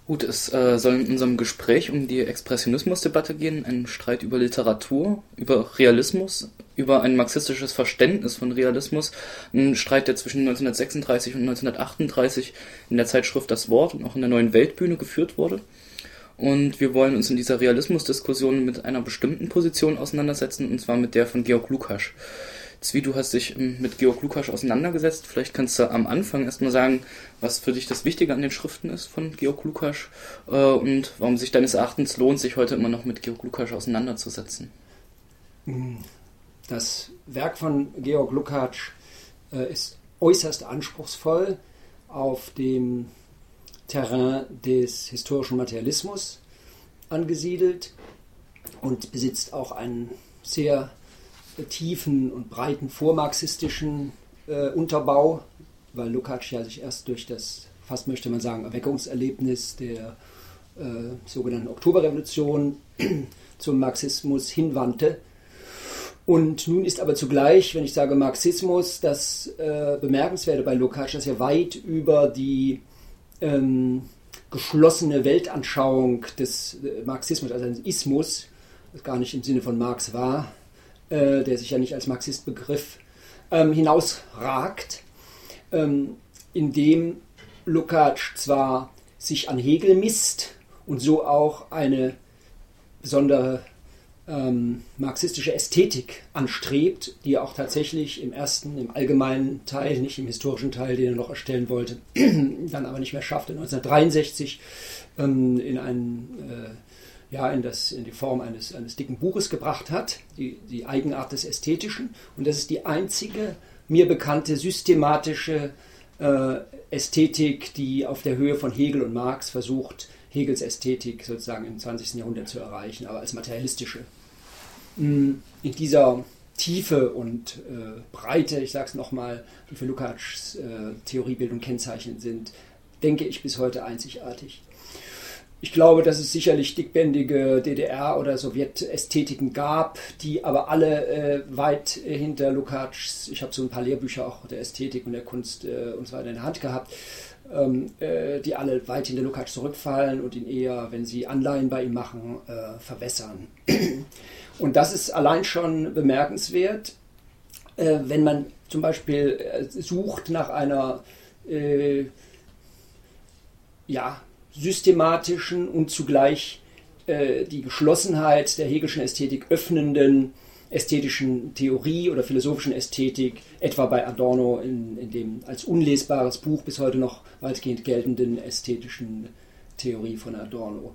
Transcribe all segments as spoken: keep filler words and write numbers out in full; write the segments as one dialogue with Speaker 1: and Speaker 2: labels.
Speaker 1: Gut, es äh, soll in unserem Gespräch um die Expressionismusdebatte gehen, ein Streit über Literatur, über Realismus, über ein marxistisches Verständnis von Realismus, ein Streit, der zwischen neunzehnhundertsechsunddreißig und neunzehnhundertachtunddreißig in der Zeitschrift Das Wort und auch in der Neuen Weltbühne geführt wurde. Und wir wollen uns in dieser Realismusdiskussion mit einer bestimmten Position auseinandersetzen, und zwar mit der von Georg Lukács. Zvi, du hast dich mit Georg Lukács auseinandergesetzt. Vielleicht kannst du am Anfang erstmal sagen, was für dich das Wichtige an den Schriften ist von Georg Lukács äh, und warum sich deines Erachtens lohnt, sich heute immer noch mit Georg Lukács auseinanderzusetzen.
Speaker 2: Das Werk von Georg Lukács äh, ist äußerst anspruchsvoll auf dem Terrain des historischen Materialismus angesiedelt und besitzt auch einen sehr tiefen und breiten vormarxistischen äh, Unterbau, weil Lukács ja sich erst durch das, fast möchte man sagen, Erweckungserlebnis der äh, sogenannten Oktoberrevolution zum Marxismus hinwandte. Und nun ist aber zugleich, wenn ich sage Marxismus, das äh, Bemerkenswerte bei Lukács, dass er weit über die ähm, geschlossene Weltanschauung des äh, Marxismus, also des Ismus, das gar nicht im Sinne von Marx war, äh, der sich ja nicht als Marxist begriff, ähm, hinausragt, ähm, indem Lukács zwar sich an Hegel misst und so auch eine besondere ähm, marxistische Ästhetik anstrebt, die er auch tatsächlich im ersten, im allgemeinen Teil, nicht im historischen Teil, den er noch erstellen wollte, dann aber nicht mehr schaffte, neunzehnhundertdreiundsechzig ähm, in, einen, äh, ja, in, das, in die Form eines, eines dicken Buches gebracht hat, die, die Eigenart des Ästhetischen. Und das ist die einzige mir bekannte systematische äh, Ästhetik, die auf der Höhe von Hegel und Marx versucht, Hegels Ästhetik sozusagen im zwanzigsten Jahrhundert zu erreichen, aber als materialistische. In dieser Tiefe und äh, Breite, ich sage es nochmal, die für Lukács äh, Theoriebildung kennzeichnend sind, denke ich bis heute einzigartig. Ich glaube, dass es sicherlich dickbändige D D R- oder Sowjetästhetiken gab, die aber alle äh, weit äh, hinter Lukács, ich habe so ein paar Lehrbücher auch der Ästhetik und der Kunst äh, und so weiter in der Hand gehabt, ähm, äh, die alle weit hinter Lukács zurückfallen und ihn eher, wenn sie Anleihen bei ihm machen, äh, verwässern. Und das ist allein schon bemerkenswert, äh, wenn man zum Beispiel äh, sucht nach einer äh, ja, systematischen und zugleich äh, die Geschlossenheit der Hegelschen Ästhetik öffnenden ästhetischen Theorie oder philosophischen Ästhetik, etwa bei Adorno in, in dem als unlesbares Buch bis heute noch weitgehend geltenden ästhetischen Theorie von Adorno.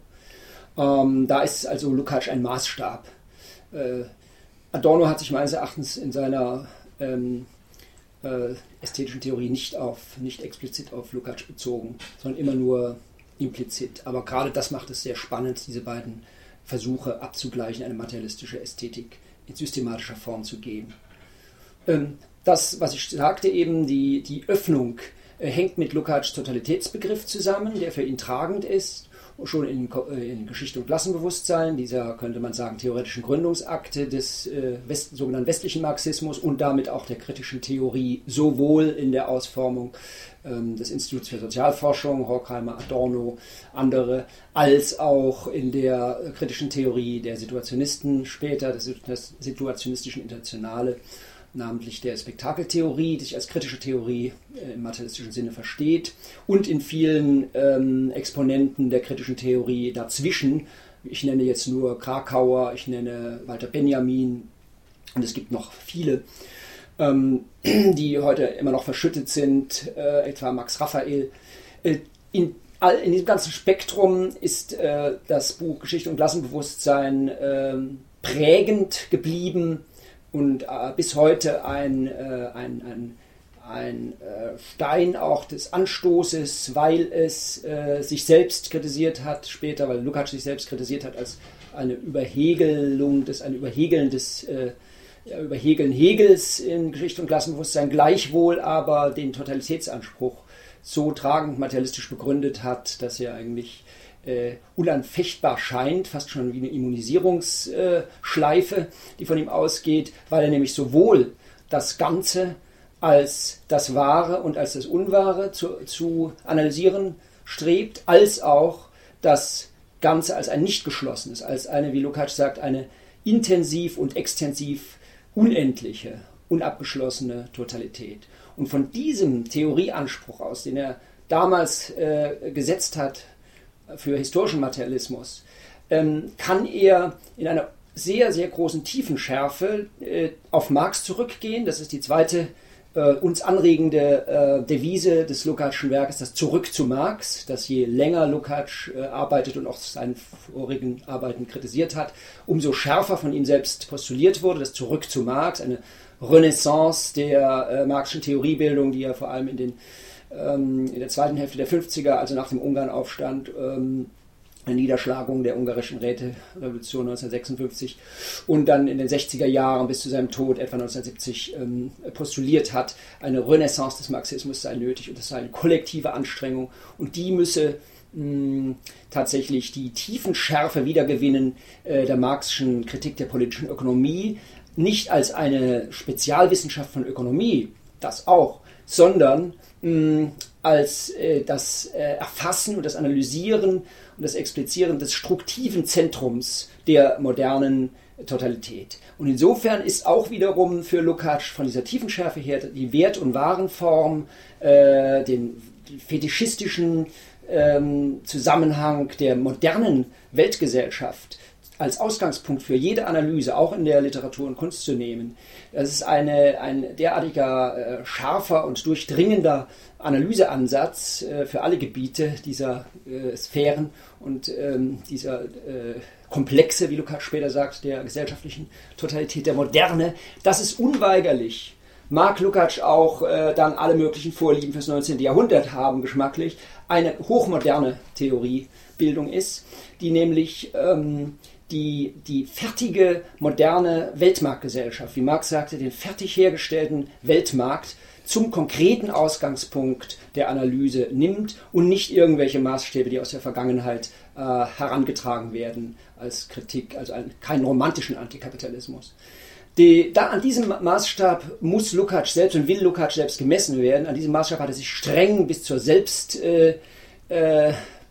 Speaker 2: Ähm, da ist also Lukács ein Maßstab. Äh, Adorno hat sich meines Erachtens in seiner ähm, äh, ästhetischen Theorie nicht, auf, nicht explizit auf Lukács bezogen, sondern immer nur implizit. Aber gerade das macht es sehr spannend, diese beiden Versuche abzugleichen, eine materialistische Ästhetik in systematischer Form zu gehen. Ähm, das, was ich sagte eben, die, die Öffnung äh, hängt mit Lukács Totalitätsbegriff zusammen, der für ihn tragend ist, schon in, in Geschichte und Klassenbewusstsein, dieser, könnte man sagen, theoretischen Gründungsakte des äh, West, sogenannten westlichen Marxismus und damit auch der kritischen Theorie, sowohl in der Ausformung ähm, des Instituts für Sozialforschung, Horkheimer, Adorno, andere, als auch in der kritischen Theorie der Situationisten später, der situationistischen Internationale, namentlich der Spektakeltheorie, die sich als kritische Theorie äh, im materialistischen Sinne versteht, und in vielen ähm, Exponenten der kritischen Theorie dazwischen. Ich nenne jetzt nur Krakauer, ich nenne Walter Benjamin und es gibt noch viele, ähm, die heute immer noch verschüttet sind, äh, etwa Max Raphael. Äh, in, all, in diesem ganzen Spektrum ist äh, das Buch Geschichte und Klassenbewusstsein äh, prägend geblieben und äh, bis heute ein, äh, ein, ein, ein äh, Stein auch des Anstoßes, weil es äh, sich selbst kritisiert hat, später, weil Lukács sich selbst kritisiert hat als eine Überhegelung, des, ein Überhegeln des äh, Überhegeln Hegels in Geschichte und Klassenbewusstsein, gleichwohl aber den Totalitätsanspruch so tragend materialistisch begründet hat, dass er eigentlich Äh, unanfechtbar scheint, fast schon wie eine Immunisierungsschleife, äh, die von ihm ausgeht, weil er nämlich sowohl das Ganze als das Wahre und als das Unwahre zu, zu analysieren strebt, als auch das Ganze als ein nicht geschlossenes, als eine, wie Lukács sagt, eine intensiv und extensiv unendliche, unabgeschlossene Totalität. Und von diesem Theorieanspruch aus, den er damals äh, gesetzt hat für historischen Materialismus, ähm, kann er in einer sehr, sehr großen Tiefenschärfe äh, auf Marx zurückgehen. Das ist die zweite äh, uns anregende äh, Devise des Lukácschen Werkes, das Zurück zu Marx, das je länger Lukács äh, arbeitet und auch seine vorigen Arbeiten kritisiert hat, umso schärfer von ihm selbst postuliert wurde, das Zurück zu Marx, eine Renaissance der äh, Marxischen Theoriebildung, die er vor allem in, den, ähm, in der zweiten Hälfte der fünfziger, also nach dem Ungarnaufstand, ähm, der Niederschlagung der ungarischen Räterevolution neunzehnhundertsechsundfünfzig und dann in den sechziger Jahren bis zu seinem Tod etwa neunzehnhundertsiebzig ähm, postuliert hat, eine Renaissance des Marxismus sei nötig und das sei eine kollektive Anstrengung und die müsse mh, tatsächlich die Tiefenschärfe wiedergewinnen äh, der marxischen Kritik der politischen Ökonomie, nicht als eine Spezialwissenschaft von Ökonomie, das auch, sondern mh, als äh, das äh, Erfassen und das Analysieren und das Explizieren des struktiven Zentrums der modernen Totalität. Und insofern ist auch wiederum für Lukács von dieser Tiefenschärfe her die Wert- und Warenform, äh, den fetischistischen ähm, Zusammenhang der modernen Weltgesellschaft als Ausgangspunkt für jede Analyse, auch in der Literatur und Kunst zu nehmen. Das ist eine, ein derartiger äh, scharfer und durchdringender Analyseansatz äh, für alle Gebiete dieser äh, Sphären und ähm, dieser äh, Komplexe, wie Lukács später sagt, der gesellschaftlichen Totalität der Moderne. Das ist unweigerlich. Mag Lukács auch äh, dann alle möglichen Vorlieben fürs neunzehnte Jahrhundert haben, geschmacklich, eine hochmoderne Theoriebildung ist, die nämlich ähm, Die, die fertige, moderne Weltmarktgesellschaft, wie Marx sagte, den fertig hergestellten Weltmarkt zum konkreten Ausgangspunkt der Analyse nimmt und nicht irgendwelche Maßstäbe, die aus der Vergangenheit äh, herangetragen werden als Kritik, also einen, keinen romantischen Antikapitalismus. Die, da an diesem Maßstab muss Lukács selbst und will Lukács selbst gemessen werden. An diesem Maßstab hat er sich streng bis zur Selbst äh, äh,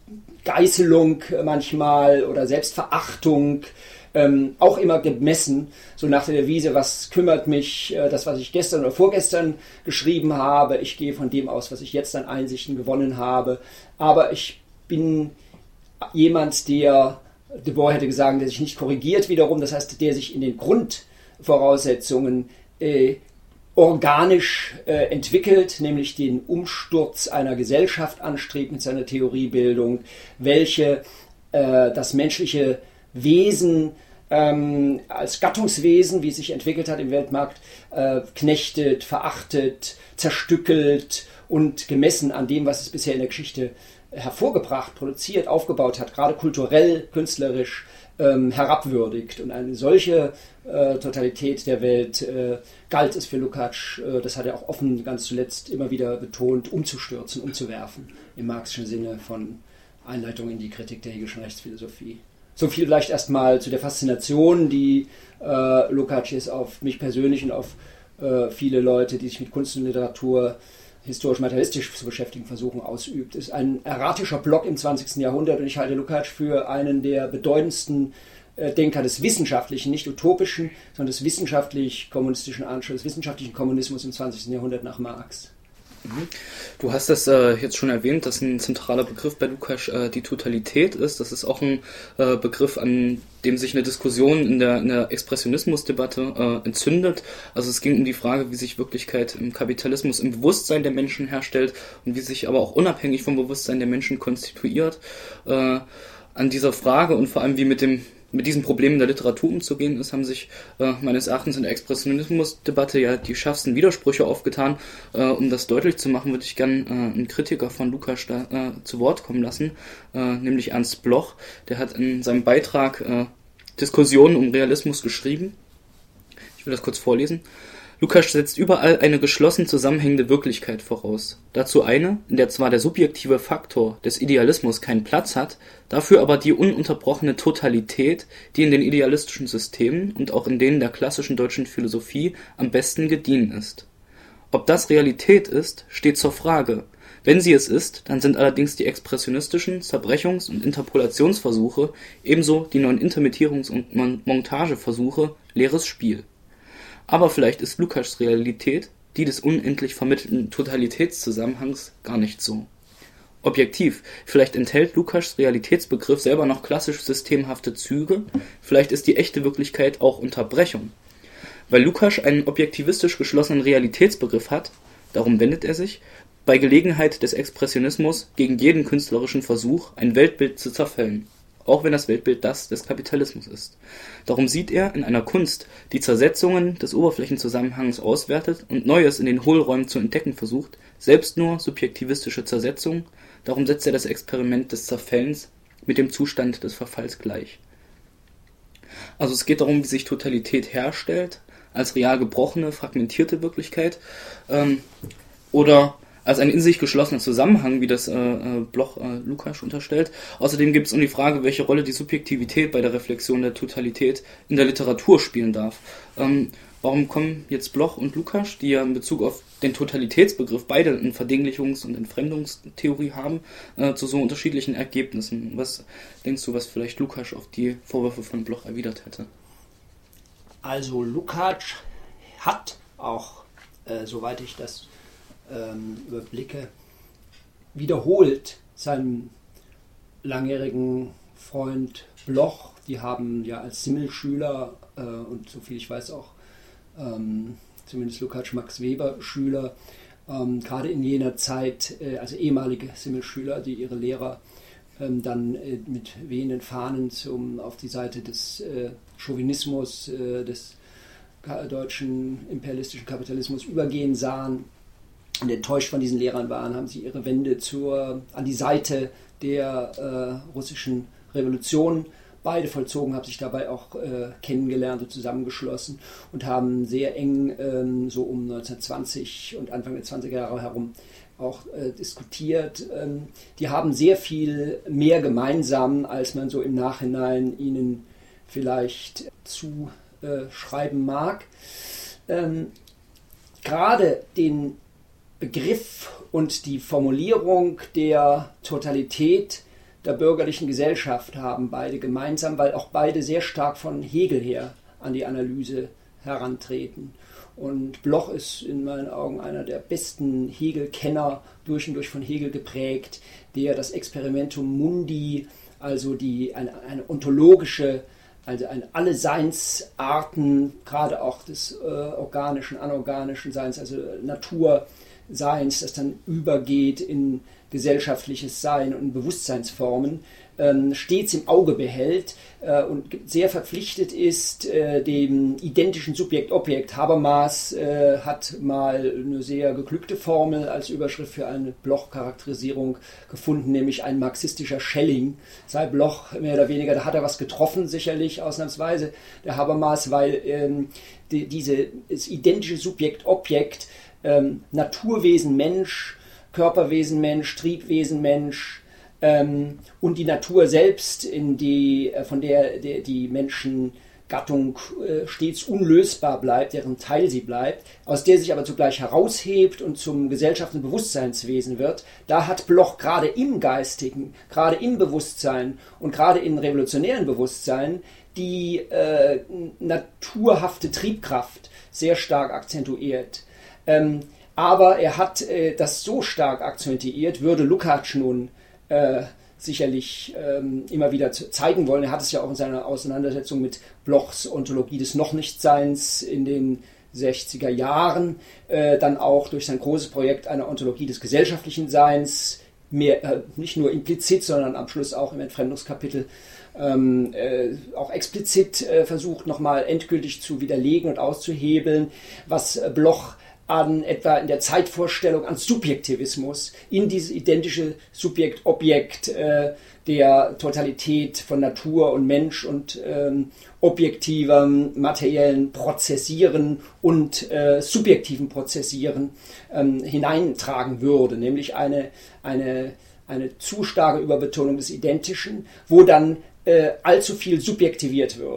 Speaker 2: Geißelung manchmal oder Selbstverachtung ähm, auch immer gemessen, so nach der Devise, was kümmert mich äh, das, was ich gestern oder vorgestern geschrieben habe, ich gehe von dem aus, was ich jetzt an Einsichten gewonnen habe, aber ich bin jemand, der, De Boer hätte gesagt, der sich nicht korrigiert wiederum, das heißt, der sich in den Grundvoraussetzungen äh, organisch äh, entwickelt, nämlich den Umsturz einer Gesellschaft anstrebt mit seiner Theoriebildung, welche äh, das menschliche Wesen ähm, als Gattungswesen, wie es sich entwickelt hat im Weltmarkt, äh, knechtet, verachtet, zerstückelt und gemessen an dem, was es bisher in der Geschichte hervorgebracht, produziert, aufgebaut hat, gerade kulturell, künstlerisch, ähm, herabwürdigt. Und eine solche äh, Totalität der Welt äh, galt es für Lukács, äh, das hat er auch offen ganz zuletzt immer wieder betont, umzustürzen, umzuwerfen, im marxischen Sinne von Einleitung in die Kritik der hegelischen Rechtsphilosophie. So viel vielleicht erstmal zu der Faszination, die äh, Lukács auf mich persönlich und auf äh, viele Leute, die sich mit Kunst und Literatur historisch-materialistisch zu beschäftigen versuchen, ausübt. Es ist ein erratischer Block im zwanzigsten Jahrhundert und ich halte Lukács für einen der bedeutendsten äh, Denker des wissenschaftlichen, nicht utopischen, sondern des wissenschaftlich-kommunistischen Anschlusses, des wissenschaftlichen Kommunismus im zwanzigsten Jahrhundert nach Marx.
Speaker 1: Du hast das äh, jetzt schon erwähnt, dass ein zentraler Begriff bei Lukács äh, die Totalität ist. Das ist auch ein äh, Begriff, an dem sich eine Diskussion in der, in der Expressionismusdebatte äh, entzündet. Also es ging um die Frage, wie sich Wirklichkeit im Kapitalismus im Bewusstsein der Menschen herstellt und wie sich aber auch unabhängig vom Bewusstsein der Menschen konstituiert. Äh, an dieser Frage und vor allem wie mit dem mit diesen Problemen der Literatur umzugehen ist, haben sich äh, meines Erachtens in der Expressionismusdebatte ja die schärfsten Widersprüche aufgetan. Äh, um das deutlich zu machen, würde ich gern äh, einen Kritiker von Lukács da, äh, zu Wort kommen lassen, äh, nämlich Ernst Bloch. Der hat in seinem Beitrag äh, Diskussionen um Realismus geschrieben. Ich will das kurz vorlesen. Lukács setzt überall eine geschlossen zusammenhängende Wirklichkeit voraus. Dazu eine, in der zwar der subjektive Faktor des Idealismus keinen Platz hat, dafür aber die ununterbrochene Totalität, die in den idealistischen Systemen und auch in denen der klassischen deutschen Philosophie am besten gediehen ist. Ob das Realität ist, steht zur Frage. Wenn sie es ist, dann sind allerdings die expressionistischen Zerbrechungs- und Interpolationsversuche, ebenso die neuen Intermittierungs- und Montageversuche, leeres Spiel. Aber vielleicht ist Lukács' Realität, die des unendlich vermittelten Totalitätszusammenhangs, gar nicht so. Objektiv, vielleicht enthält Lukács' Realitätsbegriff selber noch klassisch systemhafte Züge, vielleicht ist die echte Wirklichkeit auch Unterbrechung. Weil Lukács einen objektivistisch geschlossenen Realitätsbegriff hat, darum wendet er sich, bei Gelegenheit des Expressionismus gegen jeden künstlerischen Versuch, ein Weltbild zu zerfällen, auch wenn das Weltbild das des Kapitalismus ist. Darum sieht er in einer Kunst, die Zersetzungen des Oberflächenzusammenhangs auswertet und Neues in den Hohlräumen zu entdecken versucht, selbst nur subjektivistische Zersetzung, darum setzt er das Experiment des Zerfällens mit dem Zustand des Verfalls gleich. Also es geht darum, wie sich Totalität herstellt, als real gebrochene, fragmentierte Wirklichkeit, ähm, oder als ein in sich geschlossener Zusammenhang, wie das äh, Bloch äh, Lukács unterstellt. Außerdem gibt es um die Frage, welche Rolle die Subjektivität bei der Reflexion der Totalität in der Literatur spielen darf. Ähm, warum kommen jetzt Bloch und Lukács, die ja in Bezug auf den Totalitätsbegriff beide eine Verdinglichungs- und Entfremdungstheorie haben, äh, zu so unterschiedlichen Ergebnissen? Was denkst du, was vielleicht Lukács auf die Vorwürfe von Bloch erwidert hätte?
Speaker 2: Also Lukács hat auch, äh, soweit ich das ähm, überblicke, wiederholt seinem langjährigen Freund Bloch, die haben ja als Simmelschüler äh, und soviel ich weiß auch ähm, zumindest Lukács Max Weber Schüler, ähm, gerade in jener Zeit, äh, also ehemalige Simmelschüler, die ihre Lehrer ähm, dann äh, mit wehenden Fahnen zum, auf die Seite des äh, Chauvinismus, äh, des deutschen imperialistischen Kapitalismus übergehen sahen und enttäuscht von diesen Lehrern waren, haben sie ihre Wende zur, an die Seite der äh, russischen Revolution beide vollzogen, haben sich dabei auch äh, kennengelernt und zusammengeschlossen und haben sehr eng ähm, so um neunzehnhundertzwanzig und Anfang der zwanziger Jahre herum auch äh, diskutiert. Ähm, die haben sehr viel mehr gemeinsam, als man so im Nachhinein ihnen vielleicht zuschreiben äh, mag. Ähm, gerade den Begriff und die Formulierung der Totalität der bürgerlichen Gesellschaft haben beide gemeinsam, weil auch beide sehr stark von Hegel her an die Analyse herantreten. Und Bloch ist in meinen Augen einer der besten Hegel-Kenner, durch und durch von Hegel geprägt, der das Experimentum Mundi, also die, eine, eine ontologische, also eine, alle Seinsarten, gerade auch des äh, organischen, anorganischen Seins, also Naturseins, das dann übergeht in gesellschaftliches Sein und Bewusstseinsformen, ähm, stets im Auge behält äh, und sehr verpflichtet ist äh, dem identischen Subjekt-Objekt. Habermas äh, hat mal eine sehr geglückte Formel als Überschrift für eine Bloch-Charakterisierung gefunden, nämlich ein marxistischer Schelling. Sei Bloch mehr oder weniger, da hat er was getroffen, sicherlich ausnahmsweise, der Habermas, weil ähm, die, diese, das identische Subjekt-Objekt, ähm, Naturwesen Mensch, Körperwesen Mensch, Triebwesen Mensch ähm, und die Natur selbst, in die, äh, von der, der die Menschengattung äh, stets unlösbar bleibt, deren Teil sie bleibt, aus der sich aber zugleich heraushebt und zum Gesellschafts- und Bewusstseinswesen wird, da hat Bloch gerade im Geistigen, gerade im Bewusstsein und gerade im revolutionären Bewusstsein die äh, naturhafte Triebkraft sehr stark akzentuiert. Ähm, Aber er hat äh, das so stark akzentuiert, würde Lukács nun äh, sicherlich ähm, immer wieder zeigen wollen. Er hat es ja auch in seiner Auseinandersetzung mit Blochs Ontologie des Noch-Nichtseins in den sechziger Jahren, äh, dann auch durch sein großes Projekt einer Ontologie des gesellschaftlichen Seins, mehr, äh, nicht nur implizit, sondern am Schluss auch im Entfremdungskapitel ähm, äh, auch explizit äh, versucht, nochmal endgültig zu widerlegen und auszuhebeln, was äh, Bloch an etwa in der Zeitvorstellung an Subjektivismus in dieses identische Subjekt-Objekt äh, der Totalität von Natur und Mensch und ähm, objektivem, materiellen Prozessieren und äh, subjektiven Prozessieren ähm, hineintragen würde, nämlich eine, eine, eine zu starke Überbetonung des Identischen, wo dann äh, allzu viel subjektiviert würde.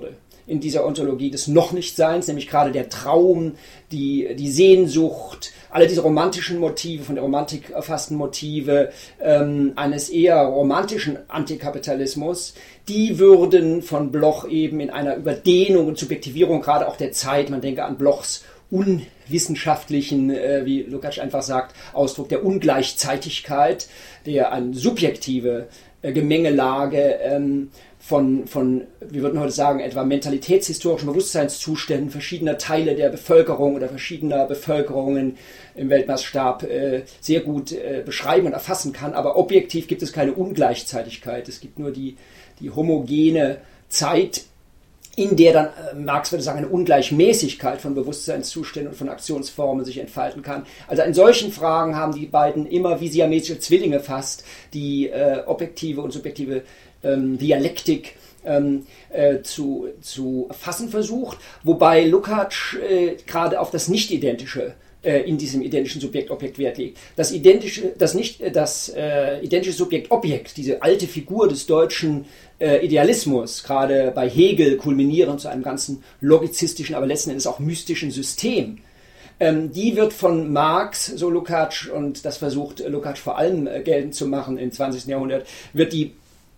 Speaker 2: in dieser Ontologie des Noch-Nicht-Seins, nämlich gerade der Traum, die, die Sehnsucht, alle diese romantischen Motive, von der Romantik erfassten Motive ähm, eines eher romantischen Antikapitalismus, die würden von Bloch eben in einer Überdehnung und Subjektivierung gerade auch der Zeit, man denke an Blochs unwissenschaftlichen, äh, wie Lukács einfach sagt, Ausdruck der Ungleichzeitigkeit, der eine subjektive äh, Gemengelage ähm, von, von, wir würden heute sagen, etwa mentalitätshistorischen Bewusstseinszuständen verschiedener Teile der Bevölkerung oder verschiedener Bevölkerungen im Weltmaßstab äh, sehr gut äh, beschreiben und erfassen kann. Aber objektiv gibt es keine Ungleichzeitigkeit. Es gibt nur die, die homogene Zeit, in der dann, äh, Marx würde sagen, eine Ungleichmäßigkeit von Bewusstseinszuständen und von Aktionsformen sich entfalten kann. Also in solchen Fragen haben die beiden immer wie siamesische Zwillinge fast die äh, objektive und subjektive ähm, Dialektik ähm, äh, zu, zu fassen versucht, wobei Lukács äh, gerade auf das Nicht-Identische äh, in diesem identischen Subjekt-Objekt Wert legt. Das identische, das nicht, das äh, identische Subjekt-Objekt, diese alte Figur des deutschen äh, Idealismus, gerade bei Hegel kulminierend zu einem ganzen logizistischen, aber letzten Endes auch mystischen System, ähm, die wird von Marx, so Lukács, und das versucht Lukács vor allem äh, geltend zu machen im zwanzigsten Jahrhundert, wird die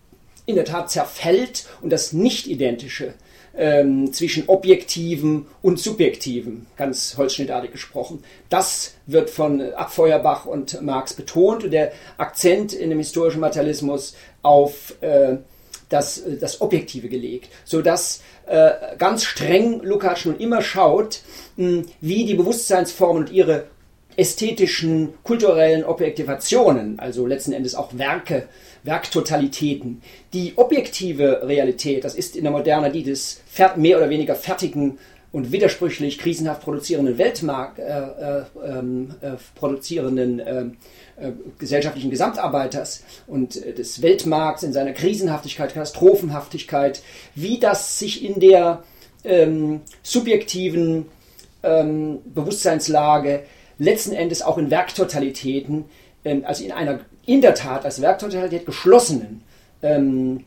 Speaker 2: in der Tat zerfällt und das Nicht-Identische ähm, zwischen Objektivem und Subjektivem, ganz holzschnittartig gesprochen, das wird von Abfeuerbach und Marx betont und der Akzent in dem historischen Materialismus auf äh, das, das Objektive gelegt, sodass äh, ganz streng Lukács nun immer schaut, mh, wie die Bewusstseinsformen und ihre ästhetischen, kulturellen Objektivationen, also letzten Endes auch Werke, Werktotalitäten. Die objektive Realität, das ist in der Moderne die des mehr oder weniger fertigen und widersprüchlich krisenhaft produzierenden Weltmarkt, äh, äh, äh, produzierenden äh, äh, gesellschaftlichen Gesamtarbeiters und äh, des Weltmarkts in seiner Krisenhaftigkeit, Katastrophenhaftigkeit, wie das sich in der ähm, subjektiven ähm, Bewusstseinslage letzten Endes auch in Werktotalitäten, ähm, also in einer in der Tat als Werktotalität geschlossenen, ähm,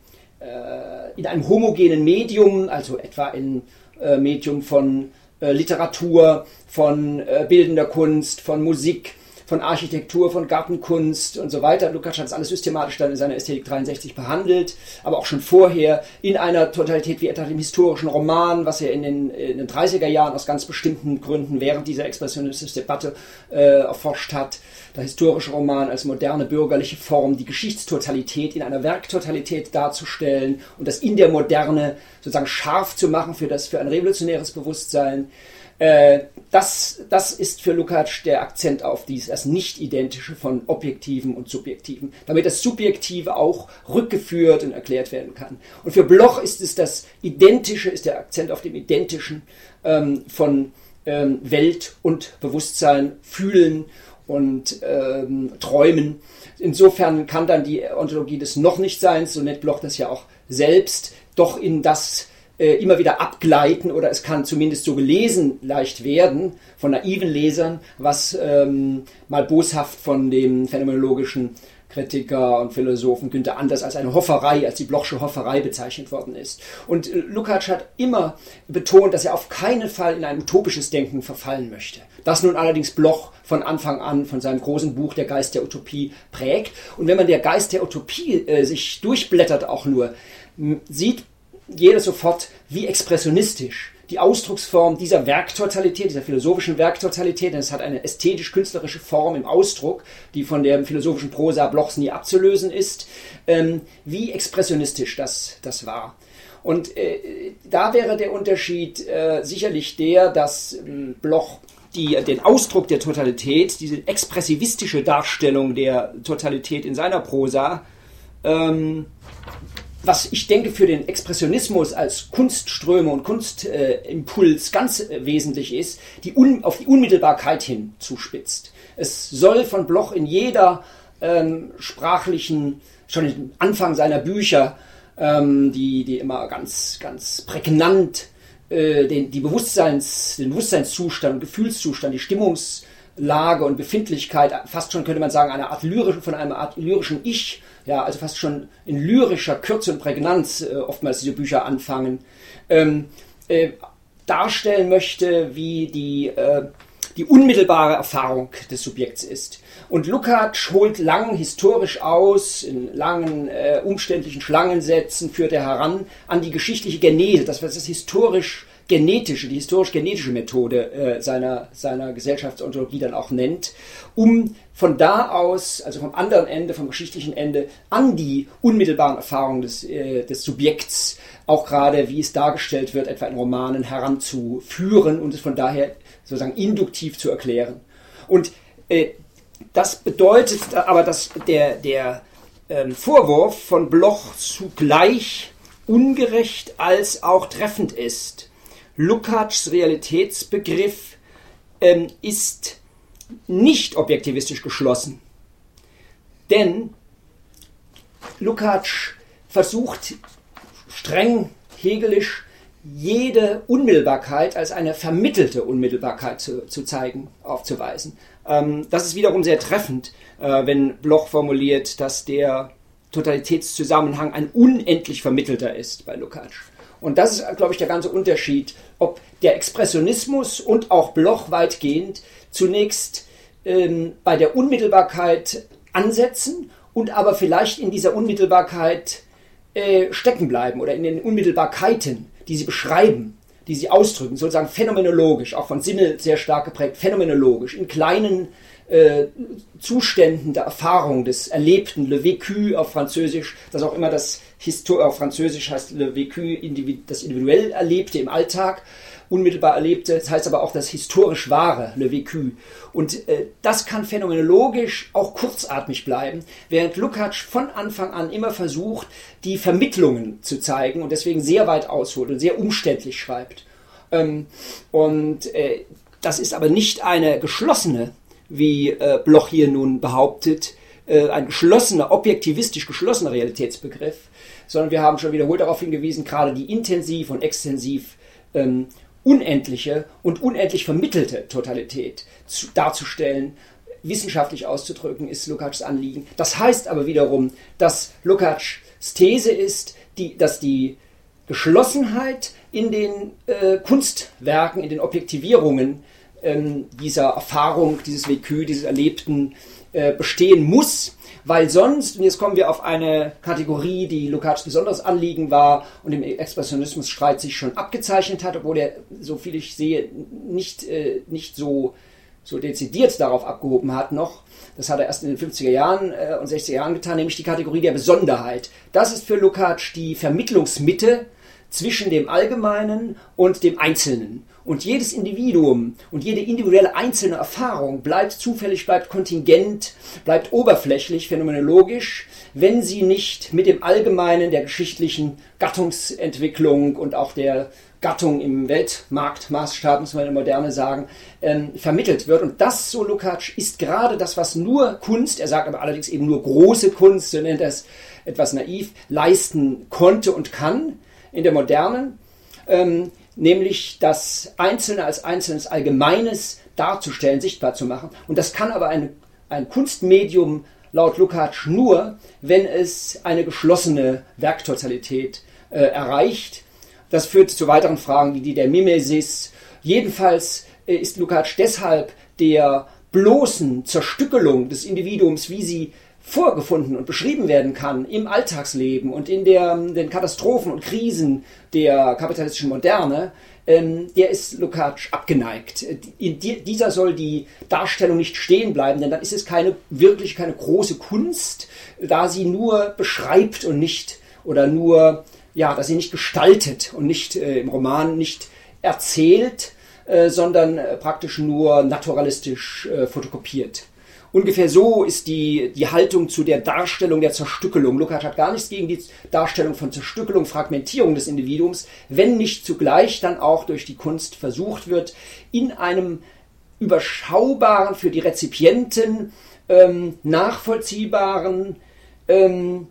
Speaker 2: äh, in einem homogenen Medium, also etwa in äh, Medium von äh, Literatur, von äh, bildender Kunst, von Musik, von Architektur, von Gartenkunst und so weiter. Lukács hat das alles systematisch dann in seiner Ästhetik dreiundsechzig behandelt, aber auch schon vorher in einer Totalität wie etwa dem historischen Roman, was er in den, in den dreißiger Jahren aus ganz bestimmten Gründen während dieser expressionistischen Debatte äh, erforscht hat. Der historische Roman als moderne bürgerliche Form, die Geschichtstotalität in einer Werktotalität darzustellen und das in der Moderne sozusagen scharf zu machen für, das, für ein revolutionäres Bewusstsein. Das, das ist für Lukács der Akzent auf dies, das Nicht-Identische von Objektiven und Subjektiven, damit das Subjektive auch rückgeführt und erklärt werden kann. Und für Bloch ist es das Identische, ist der Akzent auf dem Identischen ähm, von ähm, Welt und Bewusstsein, Fühlen und ähm, Träumen. Insofern kann dann die Ontologie des Noch-Nicht-Seins, so nennt Bloch das ja auch selbst, doch in das immer wieder abgleiten oder es kann zumindest so gelesen leicht werden von naiven Lesern, was ähm, mal boshaft von dem phänomenologischen Kritiker und Philosophen Günther Anders als eine Hofferei, als die Blochsche Hofferei bezeichnet worden ist. Und äh, Lukács hat immer betont, dass er auf keinen Fall in ein utopisches Denken verfallen möchte. Das nun allerdings Bloch von Anfang an von seinem großen Buch Der Geist der Utopie prägt. Und wenn man der Geist der Utopie äh, sich durchblättert auch nur, m- sieht jeder sofort, wie expressionistisch die Ausdrucksform dieser Werktotalität, dieser philosophischen Werktotalität, denn es hat eine ästhetisch-künstlerische Form im Ausdruck, die von der philosophischen Prosa Blochs nie abzulösen ist, ähm, wie expressionistisch das, das war. Und äh, da wäre der Unterschied äh, sicherlich der, dass äh, Bloch die, den Ausdruck der Totalität, diese expressivistische Darstellung der Totalität in seiner Prosa, ähm, was ich denke für den Expressionismus als Kunstströme und Kunstimpuls äh, ganz äh, wesentlich ist, die un, auf die Unmittelbarkeit hin zuspitzt. Es soll von Bloch in jeder ähm, sprachlichen, schon im Anfang seiner Bücher, ähm, die, die immer ganz, ganz prägnant äh, den, die Bewusstseins, den Bewusstseinszustand, Gefühlszustand, die Stimmungslage und Befindlichkeit, fast schon könnte man sagen, eine Art lyrisch, von einer Art lyrischen Ich, ja, also fast schon in lyrischer Kürze und Prägnanz äh, oftmals diese Bücher anfangen. Ähm, äh, darstellen möchte, wie die, äh, die unmittelbare Erfahrung des Subjekts ist. Und Lukács holt lang historisch aus, in langen, äh, umständlichen Schlangensätzen führt er heran an die geschichtliche Genese, das was das historisch-genetische, die historisch-genetische Methode äh, seiner, seiner Gesellschaftsontologie dann auch nennt, um von da aus, also vom anderen Ende, vom geschichtlichen Ende, an die unmittelbaren Erfahrungen des, äh, des Subjekts, auch gerade wie es dargestellt wird, etwa in Romanen, heranzuführen und es von daher sozusagen induktiv zu erklären. Und äh, das bedeutet aber, dass der, der ähm, Vorwurf von Bloch zugleich ungerecht als auch treffend ist. Lukács Realitätsbegriff ähm, ist nicht objektivistisch geschlossen, denn Lukács versucht streng hegelisch jede Unmittelbarkeit als eine vermittelte Unmittelbarkeit zu, zu zeigen, aufzuweisen. Ähm, das ist wiederum sehr treffend, äh, wenn Bloch formuliert, dass der Totalitätszusammenhang ein unendlich vermittelter ist bei Lukács. Und das ist, glaube ich, der ganze Unterschied, ob der Expressionismus und auch Bloch weitgehend zunächst ähm, bei der Unmittelbarkeit ansetzen und aber vielleicht in dieser Unmittelbarkeit äh, stecken bleiben oder in den Unmittelbarkeiten, die sie beschreiben, die sie ausdrücken, sozusagen phänomenologisch, auch von Simmel sehr stark geprägt, phänomenologisch, in kleinen äh, Zuständen der Erfahrung des Erlebten, le vécu auf Französisch, das auch immer das Histor auf Französisch heißt le vécu, das individuell Erlebte im Alltag, unmittelbar Erlebte, das heißt aber auch das historisch Wahre, le vécu. Und äh, das kann phänomenologisch auch kurzatmig bleiben, während Lukács von Anfang an immer versucht, die Vermittlungen zu zeigen und deswegen sehr weit ausholt und sehr umständlich schreibt. Ähm, und äh, das ist aber nicht eine geschlossene, wie äh, Bloch hier nun behauptet, äh, ein geschlossener, objektivistisch geschlossener Realitätsbegriff, sondern wir haben schon wiederholt darauf hingewiesen, gerade die intensiv und extensiv ähm, unendliche und unendlich vermittelte Totalität zu, darzustellen, wissenschaftlich auszudrücken, ist Lukács Anliegen. Das heißt aber wiederum, dass Lukács These ist, die, dass die Geschlossenheit in den äh, Kunstwerken, in den Objektivierungen ähm, dieser Erfahrung, dieses Vécu, dieses Erlebten äh, bestehen muss, weil sonst, und jetzt kommen wir auf eine Kategorie, die Lukács besonderes Anliegen war und im Expressionismus-Streit sich schon abgezeichnet hat, obwohl er, so viel ich sehe, nicht, äh, nicht so, so dezidiert darauf abgehoben hat noch. Das hat er erst in den fünfziger Jahren äh, und sechziger Jahren getan, nämlich die Kategorie der Besonderheit. Das ist für Lukács die Vermittlungsmitte zwischen dem Allgemeinen und dem Einzelnen. Und jedes Individuum und jede individuelle einzelne Erfahrung bleibt zufällig, bleibt kontingent, bleibt oberflächlich, phänomenologisch, wenn sie nicht mit dem Allgemeinen der geschichtlichen Gattungsentwicklung und auch der Gattung im Weltmarktmaßstab, muss man in der Moderne sagen, ähm, vermittelt wird. Und das, so Lukács, ist gerade das, was nur Kunst, er sagt aber allerdings eben nur große Kunst, so nennt er es etwas naiv, leisten konnte und kann in der Modernen, ähm, nämlich das Einzelne als einzelnes Allgemeines darzustellen, sichtbar zu machen. Und das kann aber ein, ein Kunstmedium laut Lukács nur, wenn es eine geschlossene Werktotalität äh, erreicht. Das führt zu weiteren Fragen wie die der Mimesis. Jedenfalls äh, ist Lukács deshalb der bloßen Zerstückelung des Individuums, wie sie vorgefunden und beschrieben werden kann im Alltagsleben und in der, den Katastrophen und Krisen der kapitalistischen Moderne, ähm, der ist Lukács abgeneigt. In die, dieser soll die Darstellung nicht stehen bleiben, denn dann ist es keine wirklich keine große Kunst, da sie nur beschreibt und nicht, oder nur, ja, dass sie nicht gestaltet und nicht äh, im Roman nicht erzählt, äh, sondern äh, praktisch nur naturalistisch äh, fotokopiert. Ungefähr so ist die, die Haltung zu der Darstellung der Zerstückelung. Lukács hat gar nichts gegen die Darstellung von Zerstückelung, Fragmentierung des Individuums, wenn nicht zugleich dann auch durch die Kunst versucht wird, in einem überschaubaren, für die Rezipienten ähm, nachvollziehbaren ähm,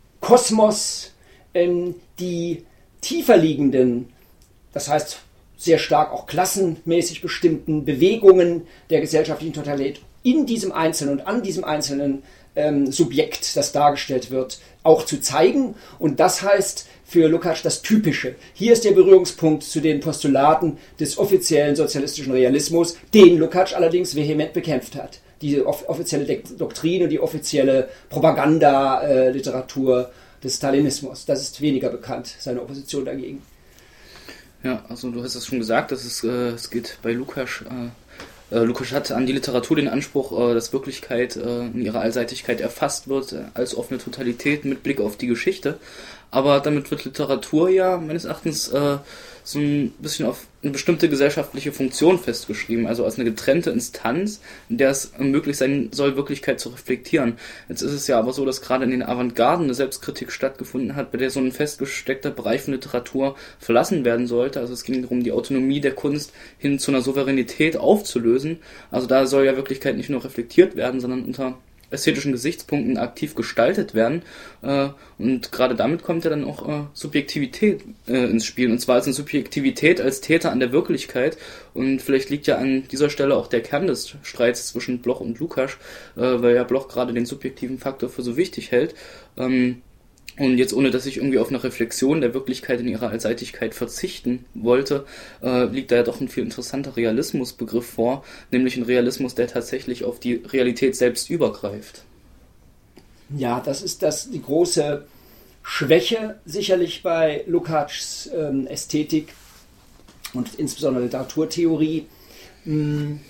Speaker 2: Kosmos ähm, die tiefer liegenden, das heißt sehr stark auch klassenmäßig bestimmten Bewegungen der gesellschaftlichen Totalität in diesem Einzelnen und an diesem Einzelnen ähm, Subjekt, das dargestellt wird, auch zu zeigen. Und das heißt für Lukács das Typische. Hier ist der Berührungspunkt zu den Postulaten des offiziellen sozialistischen Realismus, den Lukács allerdings vehement bekämpft hat. Die off- offizielle De- Doktrin und die offizielle Propaganda-Literatur äh, des Stalinismus. Das ist weniger bekannt, seine Opposition dagegen.
Speaker 1: Ja, also du hast es schon gesagt, dass es, äh, es geht bei Lukács... Äh Lukács hat an die Literatur den Anspruch, dass Wirklichkeit in ihrer Allseitigkeit erfasst wird, als offene Totalität mit Blick auf die Geschichte. Aber damit wird Literatur ja meines Erachtens so ein bisschen auf eine bestimmte gesellschaftliche Funktion festgeschrieben, also als eine getrennte Instanz, in der es möglich sein soll, Wirklichkeit zu reflektieren. Jetzt ist es ja aber so, dass gerade in den Avantgarden eine Selbstkritik stattgefunden hat, bei der so ein festgesteckter Bereich von Literatur verlassen werden sollte. Also es ging darum, die Autonomie der Kunst hin zu einer Souveränität aufzulösen. Also da soll ja Wirklichkeit nicht nur reflektiert werden, sondern unter ästhetischen Gesichtspunkten aktiv gestaltet werden. Äh, und gerade damit kommt ja dann auch äh, Subjektivität äh, ins Spiel. Und zwar als eine Subjektivität als Täter an der Wirklichkeit. Und vielleicht liegt ja an dieser Stelle auch der Kern des Streits zwischen Bloch und Lukács, äh, weil ja Bloch gerade den subjektiven Faktor für so wichtig hält. Ähm, Und jetzt, ohne dass ich irgendwie auf eine Reflexion der Wirklichkeit in ihrer Allseitigkeit verzichten wollte, äh, liegt da ja doch ein viel interessanter Realismusbegriff vor, nämlich ein Realismus, der tatsächlich auf die Realität selbst übergreift.
Speaker 2: Ja, das ist das die große Schwäche sicherlich bei Lukács ähm, Ästhetik und insbesondere Literaturtheorie, mh,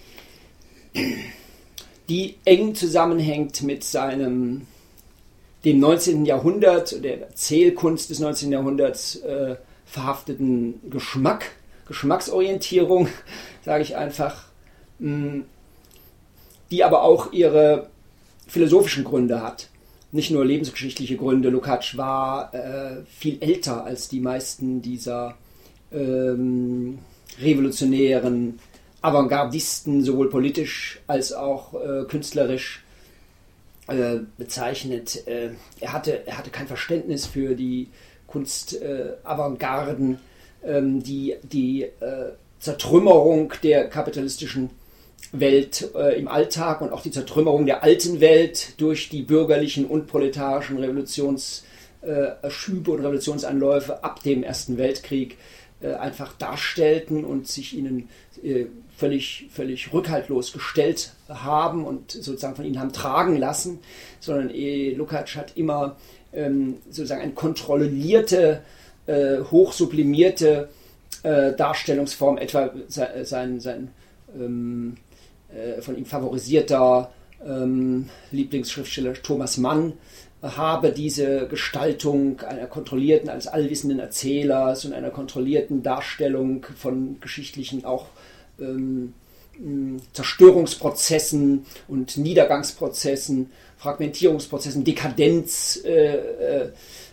Speaker 2: die eng zusammenhängt mit seinem dem neunzehnten Jahrhundert, der Erzählkunst des neunzehnten Jahrhunderts äh, verhafteten Geschmack, Geschmacksorientierung, sage ich einfach, mh, die aber auch ihre philosophischen Gründe hat. Nicht nur lebensgeschichtliche Gründe. Lukács war äh, viel älter als die meisten dieser ähm, revolutionären Avantgardisten, sowohl politisch als auch äh, künstlerisch Äh, bezeichnet. Äh, er, hatte, er hatte kein Verständnis für die Kunst-Avantgarden, äh, ähm, die die äh, Zertrümmerung der kapitalistischen Welt äh, im Alltag und auch die Zertrümmerung der alten Welt durch die bürgerlichen und proletarischen Revolutionsschübe äh, und Revolutionsanläufe ab dem Ersten Weltkrieg äh, einfach darstellten und sich ihnen äh, völlig, völlig rückhaltlos gestellt haben und sozusagen von ihnen haben tragen lassen, sondern eh, Lukács hat immer ähm, sozusagen eine kontrollierte, äh, hochsublimierte äh, Darstellungsform, etwa sein, sein ähm, äh, von ihm favorisierter ähm, Lieblingsschriftsteller Thomas Mann habe diese Gestaltung einer kontrollierten, eines allwissenden Erzählers und einer kontrollierten Darstellung von geschichtlichen auch Ähm, Zerstörungsprozessen und Niedergangsprozessen, Fragmentierungsprozessen, Dekadenzschüben,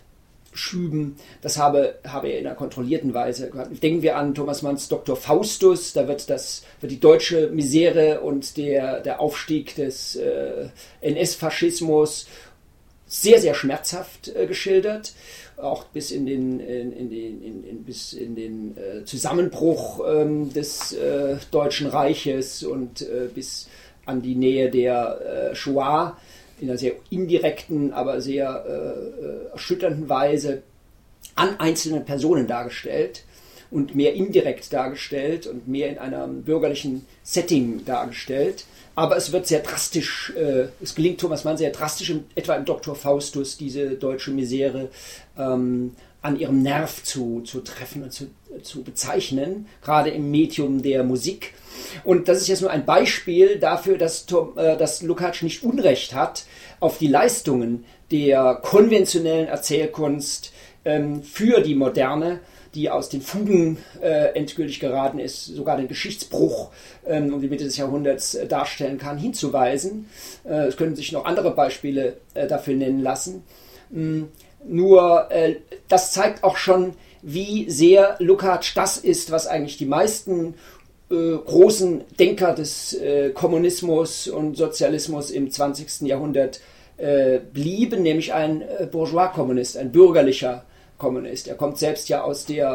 Speaker 2: äh, äh, das habe, habe er in einer kontrollierten Weise gemacht. Denken wir an Thomas Manns Doktor Faustus, da wird, das, wird die deutsche Misere und der, der Aufstieg des äh, N S-Faschismus sehr, sehr schmerzhaft äh, geschildert. Auch bis in den, in, in, in, in, bis in den äh, Zusammenbruch ähm, des äh, Deutschen Reiches und äh, bis an die Nähe der äh, Shoah in einer sehr indirekten, aber sehr äh, erschütternden Weise an einzelnen Personen dargestellt und mehr indirekt dargestellt und mehr in einem bürgerlichen Setting dargestellt. Aber es wird sehr drastisch, äh, es gelingt Thomas Mann sehr drastisch, im, etwa im Doktor Faustus, diese deutsche Misere ähm, an ihrem Nerv zu, zu treffen und zu, zu bezeichnen, gerade im Medium der Musik. Und das ist jetzt nur ein Beispiel dafür, dass, äh, dass Lukács nicht Unrecht hat auf die Leistungen der konventionellen Erzählkunst ähm, für die Moderne, die aus den Fugen äh, endgültig geraten ist, sogar den Geschichtsbruch ähm, um die Mitte des Jahrhunderts äh, darstellen kann, hinzuweisen. Äh, es können sich noch andere Beispiele äh, dafür nennen lassen. Mm, nur äh, das zeigt auch schon, wie sehr Lukács das ist, was eigentlich die meisten äh, großen Denker des äh, Kommunismus und Sozialismus im zwanzigsten Jahrhundert äh, blieben, nämlich ein äh, Bourgeois-Kommunist, ein bürgerlicher Kommunist. Er kommt selbst ja aus der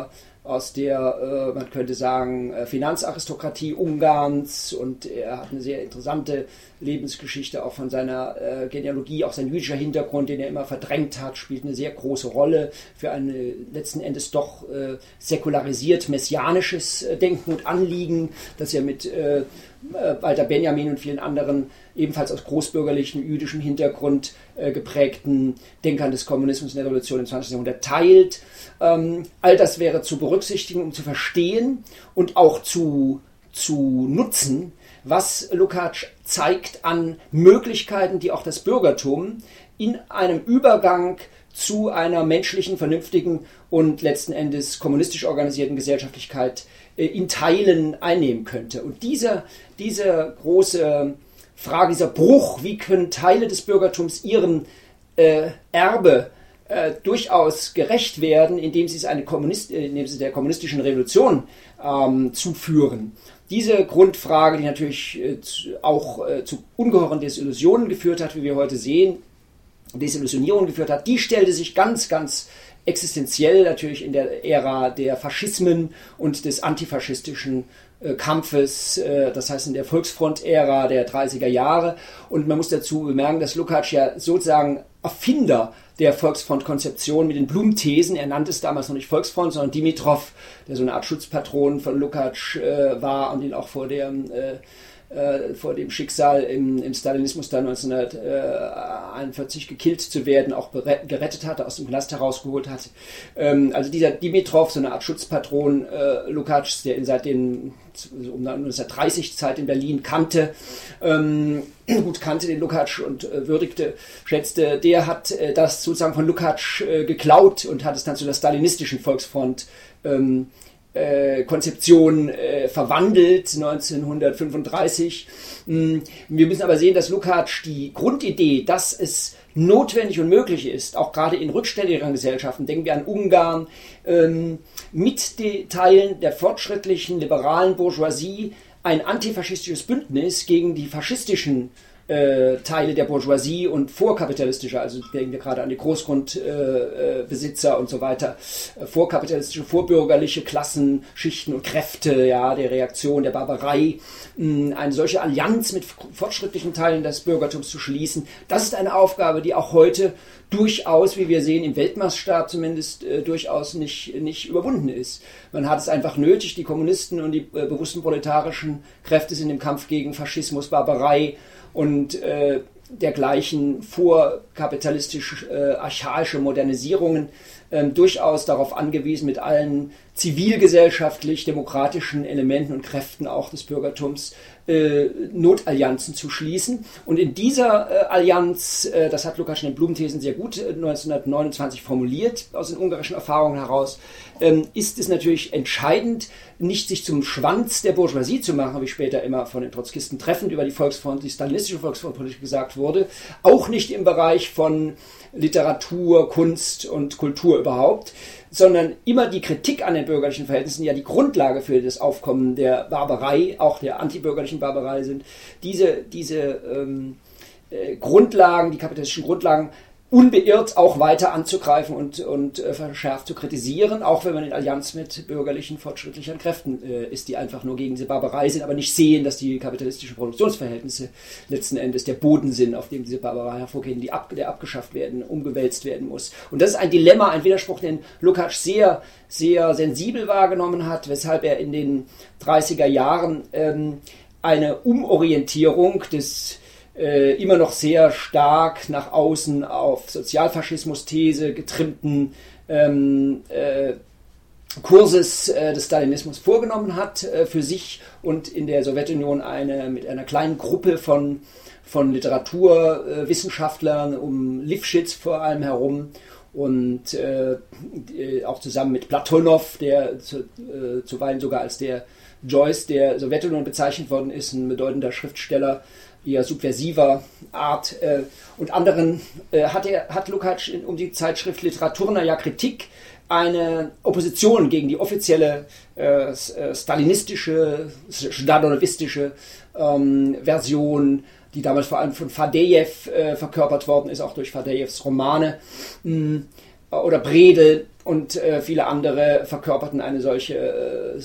Speaker 2: aus der, äh, man könnte sagen, Finanzaristokratie Ungarns, und er hat eine sehr interessante Lebensgeschichte auch von seiner äh, Genealogie, auch sein jüdischer Hintergrund, den er immer verdrängt hat, spielt eine sehr große Rolle für ein äh, letzten Endes doch äh, säkularisiert messianisches äh, Denken und Anliegen, das er mit äh, Walter Benjamin und vielen anderen ebenfalls aus großbürgerlichem jüdischem Hintergrund äh, geprägten Denkern des Kommunismus in der Revolution im zwanzigsten Jahrhundert teilt. Ähm, all das wäre zu berücksichtigen, um zu verstehen und auch zu, zu nutzen, was Lukács zeigt an Möglichkeiten, die auch das Bürgertum in einem Übergang zu einer menschlichen, vernünftigen und letzten Endes kommunistisch organisierten Gesellschaftlichkeit äh, in Teilen einnehmen könnte. Und diese, diese große Frage, dieser Bruch, wie können Teile des Bürgertums ihrem äh, Erbe äh, durchaus gerecht werden, indem sie es eine Kommunist, indem sie der kommunistischen Revolution ähm, zuführen. Diese Grundfrage, die natürlich äh, auch äh, zu ungeheuren Desillusionen geführt hat, wie wir heute sehen, Desillusionierung geführt hat, die stellte sich ganz, ganz existenziell natürlich in der Ära der Faschismen und des antifaschistischen äh, Kampfes, äh, das heißt in der Volksfront-Ära der dreißiger Jahre. Und man muss dazu bemerken, dass Lukács ja sozusagen Erfinder der Volksfront-Konzeption mit den Blum-Thesen, er nannte es damals noch nicht Volksfront, sondern Dimitrov, der so eine Art Schutzpatron von Lukács äh, war und ihn auch vor der äh, vor dem Schicksal im, im Stalinismus dann neunzehnhunderteinundvierzig gekillt zu werden, auch gerettet hatte, aus dem Knast herausgeholt hat. Ähm, also dieser Dimitrov, so eine Art Schutzpatron äh, Lukács, der ihn seit den um neunzehnhundertdreißig Zeit in Berlin kannte, ähm, gut kannte den Lukács und äh, würdigte, schätzte, der hat äh, das sozusagen von Lukács äh, geklaut und hat es dann zu der stalinistischen Volksfront ähm, Konzeption äh, verwandelt, neunzehnhundertfünfunddreißig. Wir müssen aber sehen, dass Lukács die Grundidee, dass es notwendig und möglich ist, auch gerade in rückständigeren Gesellschaften, denken wir an Ungarn, ähm, mit den Teilen der fortschrittlichen, liberalen Bourgeoisie ein antifaschistisches Bündnis gegen die faschistischen Äh, Teile der Bourgeoisie und vorkapitalistische, also denken wir gerade an die Großgrundbesitzer äh, äh, und so weiter, äh, vorkapitalistische, vorbürgerliche Klassen, Schichten und Kräfte, ja, der Reaktion, der Barbarei, mh, eine solche Allianz mit fortschrittlichen Teilen des Bürgertums zu schließen, das ist eine Aufgabe, die auch heute durchaus, wie wir sehen, im Weltmaßstab zumindest äh, durchaus nicht, nicht überwunden ist. Man hat es einfach nötig, die Kommunisten und die äh, bewussten proletarischen Kräfte sind im Kampf gegen Faschismus, Barbarei und äh, dergleichen vorkapitalistisch äh, archaische Modernisierungen äh, durchaus darauf angewiesen, mit allen zivilgesellschaftlich-demokratischen Elementen und Kräften auch des Bürgertums äh, Notallianzen zu schließen. Und in dieser äh, Allianz, äh, das hat Lukács in den Blumenthesen sehr gut äh, neunzehnhundertneunundzwanzig formuliert, aus den ungarischen Erfahrungen heraus, ähm, ist es natürlich entscheidend, nicht sich zum Schwanz der Bourgeoisie zu machen, wie später immer von den Trotzkisten treffend über die Volksfront, die stalinistische Volksfrontpolitik gesagt wurde, auch nicht im Bereich von Literatur, Kunst und Kultur überhaupt, sondern immer die Kritik an den bürgerlichen Verhältnissen, die ja die Grundlage für das Aufkommen der Barbarei, auch der antibürgerlichen Barbarei sind, diese, diese ähm, äh, Grundlagen, die kapitalistischen Grundlagen, unbeirrt auch weiter anzugreifen und, und äh, verschärft zu kritisieren, auch wenn man in Allianz mit bürgerlichen, fortschrittlichen Kräften äh, ist, die einfach nur gegen diese Barbarei sind, aber nicht sehen, dass die kapitalistischen Produktionsverhältnisse letzten Endes der Boden sind, auf dem diese Barbarei hervorgehen, die ab, der abgeschafft werden, umgewälzt werden muss. Und das ist ein Dilemma, ein Widerspruch, den Lukács sehr, sehr sensibel wahrgenommen hat, weshalb er in den dreißiger Jahren ähm, eine Umorientierung des Äh, immer noch sehr stark nach außen auf Sozialfaschismus-These getrimmten ähm, äh, Kurses äh, des Stalinismus vorgenommen hat äh, für sich und in der Sowjetunion eine, mit einer kleinen Gruppe von, von Literaturwissenschaftlern äh, um Lifschitz vor allem herum und äh, auch zusammen mit Platonow, der zu, äh, zuweilen sogar als der Joyce der Sowjetunion bezeichnet worden ist, ein bedeutender Schriftsteller eher subversiver Art äh, und anderen, äh, hat, er, hat Lukács in, um die Zeitschrift Literaturnaja Kritik eine Opposition gegen die offizielle äh, stalinistische, zdanowistische ähm, Version, die damals vor allem von Fadejew äh, verkörpert worden ist, auch durch Fadejews Romane, mh, oder Brede und äh, viele andere verkörperten eine solche äh,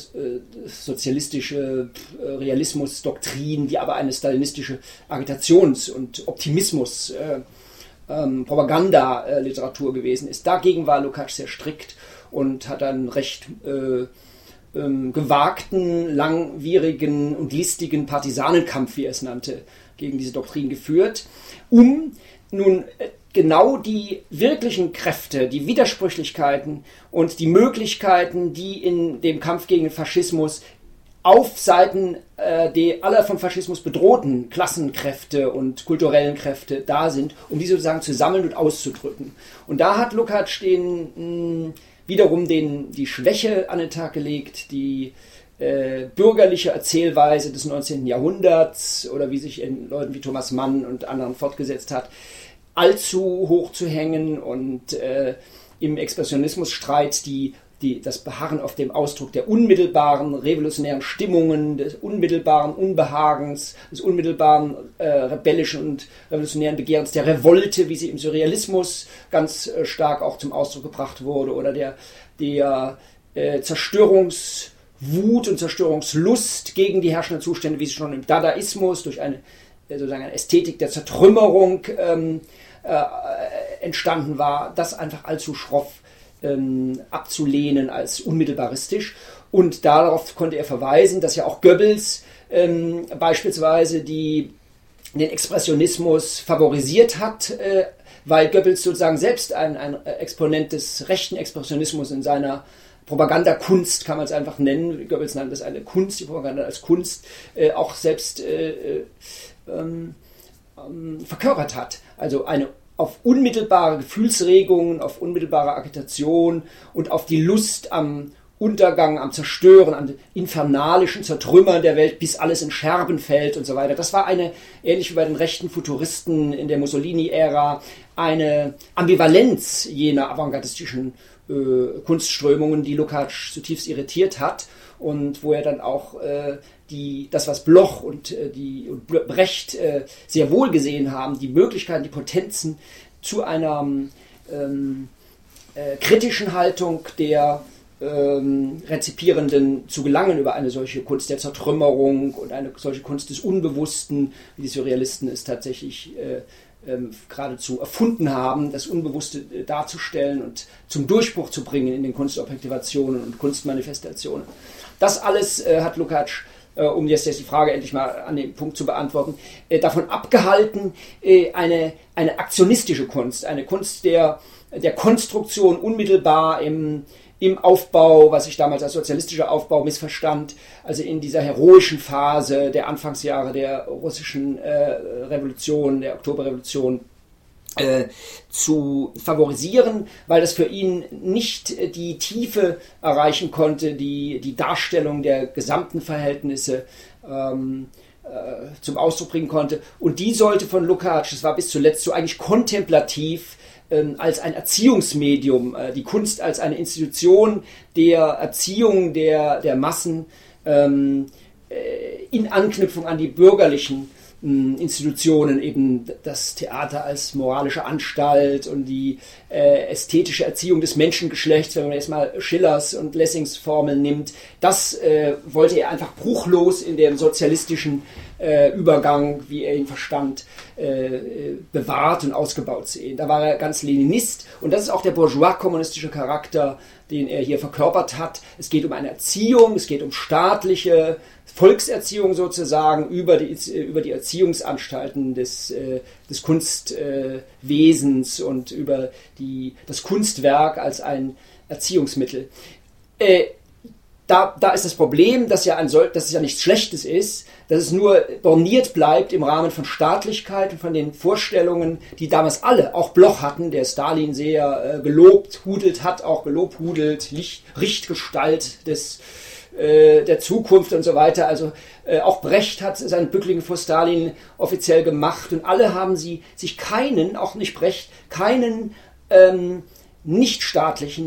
Speaker 2: sozialistische äh, Realismusdoktrin, die aber eine stalinistische Agitations- und Optimismus äh, ähm, Propaganda-Literatur gewesen ist. Dagegen war Lukács sehr strikt und hat einen recht äh, ähm, gewagten, langwierigen und listigen Partisanenkampf, wie er es nannte, gegen diese Doktrin geführt, um nun äh, genau die wirklichen Kräfte, die Widersprüchlichkeiten und die Möglichkeiten, die in dem Kampf gegen den Faschismus auf Seiten äh, der aller vom Faschismus bedrohten Klassenkräfte und kulturellen Kräfte da sind, um die sozusagen zu sammeln und auszudrücken. Und da hat Lukács den, mh, wiederum den, die Schwäche an den Tag gelegt, die äh, bürgerliche Erzählweise des neunzehnten Jahrhunderts oder wie sich in Leuten wie Thomas Mann und anderen fortgesetzt hat, allzu hoch zu hängen und äh, im Expressionismusstreit die, die, das Beharren auf dem Ausdruck der unmittelbaren revolutionären Stimmungen, des unmittelbaren Unbehagens, des unmittelbaren äh, rebellischen und revolutionären Begehrens, der Revolte, wie sie im Surrealismus ganz äh, stark auch zum Ausdruck gebracht wurde, oder der, der äh, Zerstörungswut und Zerstörungslust gegen die herrschenden Zustände, wie sie schon im Dadaismus durch eine sozusagen eine Ästhetik der Zertrümmerung ähm, äh, entstanden war, das einfach allzu schroff ähm, abzulehnen als unmittelbaristisch. Und darauf konnte er verweisen, dass ja auch Goebbels ähm, beispielsweise die, den Expressionismus favorisiert hat, äh, weil Goebbels sozusagen selbst ein, ein Exponent des rechten Expressionismus in seiner Propagandakunst, kann man es einfach nennen, Goebbels nannte es eine Kunst, die Propaganda als Kunst, äh, auch selbst äh, Ähm, ähm, verkörpert hat. Also eine auf unmittelbare Gefühlsregungen, auf unmittelbare Agitation und auf die Lust am Untergang, am Zerstören, am infernalischen Zertrümmern der Welt, bis alles in Scherben fällt und so weiter. Das war eine, ähnlich wie bei den rechten Futuristen in der Mussolini-Ära, eine Ambivalenz jener avantgardistischen äh, Kunstströmungen, die Lukács zutiefst irritiert hat und wo er dann auch äh, die, das, was Bloch und, äh, die, und Brecht äh, sehr wohl gesehen haben, die Möglichkeiten, die Potenzen zu einer ähm, äh, kritischen Haltung der ähm, Rezipierenden zu gelangen über eine solche Kunst der Zertrümmerung und eine solche Kunst des Unbewussten, wie die Surrealisten es tatsächlich äh, ähm, geradezu erfunden haben, das Unbewusste äh, darzustellen und zum Durchbruch zu bringen in den Kunstobjektivationen und Kunstmanifestationen. Das alles äh, hat Lukács, äh, um jetzt, jetzt die Frage endlich mal an den Punkt zu beantworten, äh, davon abgehalten, äh, eine, eine aktionistische Kunst, eine Kunst der, der Konstruktion unmittelbar im, im Aufbau, was ich damals als sozialistischer Aufbau missverstand, also in dieser heroischen Phase der Anfangsjahre der russischen äh, Revolution, der Oktoberrevolution, Äh, zu favorisieren, weil das für ihn nicht äh, die Tiefe erreichen konnte, die die Darstellung der gesamten Verhältnisse ähm, äh, zum Ausdruck bringen konnte. Und die sollte von Lukács, das war bis zuletzt so eigentlich kontemplativ, ähm, als ein Erziehungsmedium, äh, die Kunst als eine Institution der Erziehung der, der Massen ähm, äh, in Anknüpfung an die bürgerlichen Institutionen, eben das Theater als moralische Anstalt und die äh, ästhetische Erziehung des Menschengeschlechts, wenn man jetzt mal Schillers und Lessings Formeln nimmt, das äh, wollte er einfach bruchlos in dem sozialistischen äh, Übergang, wie er ihn verstand, äh, bewahrt und ausgebaut sehen. Da war er ganz Leninist und das ist auch der bourgeois-kommunistische Charakter, den er hier verkörpert hat. Es geht um eine Erziehung, es geht um staatliche Volkserziehung sozusagen über die, über die Erziehungsanstalten des, äh, des Kunstwesens äh, und über die, das Kunstwerk als ein Erziehungsmittel. Äh, da, da ist das Problem, dass, ja ein, dass es ja nichts Schlechtes ist, dass es nur borniert bleibt im Rahmen von Staatlichkeit und von den Vorstellungen, die damals alle, auch Bloch hatten, der Stalin sehr äh, gelobt, hudelt hat, auch gelobhudelt, Licht, Richtgestalt des der Zukunft und so weiter. Also äh, auch Brecht hat seinen Bückling vor Stalin offiziell gemacht und alle haben sie sich keinen, auch nicht Brecht, keinen ähm, nichtstaatlichen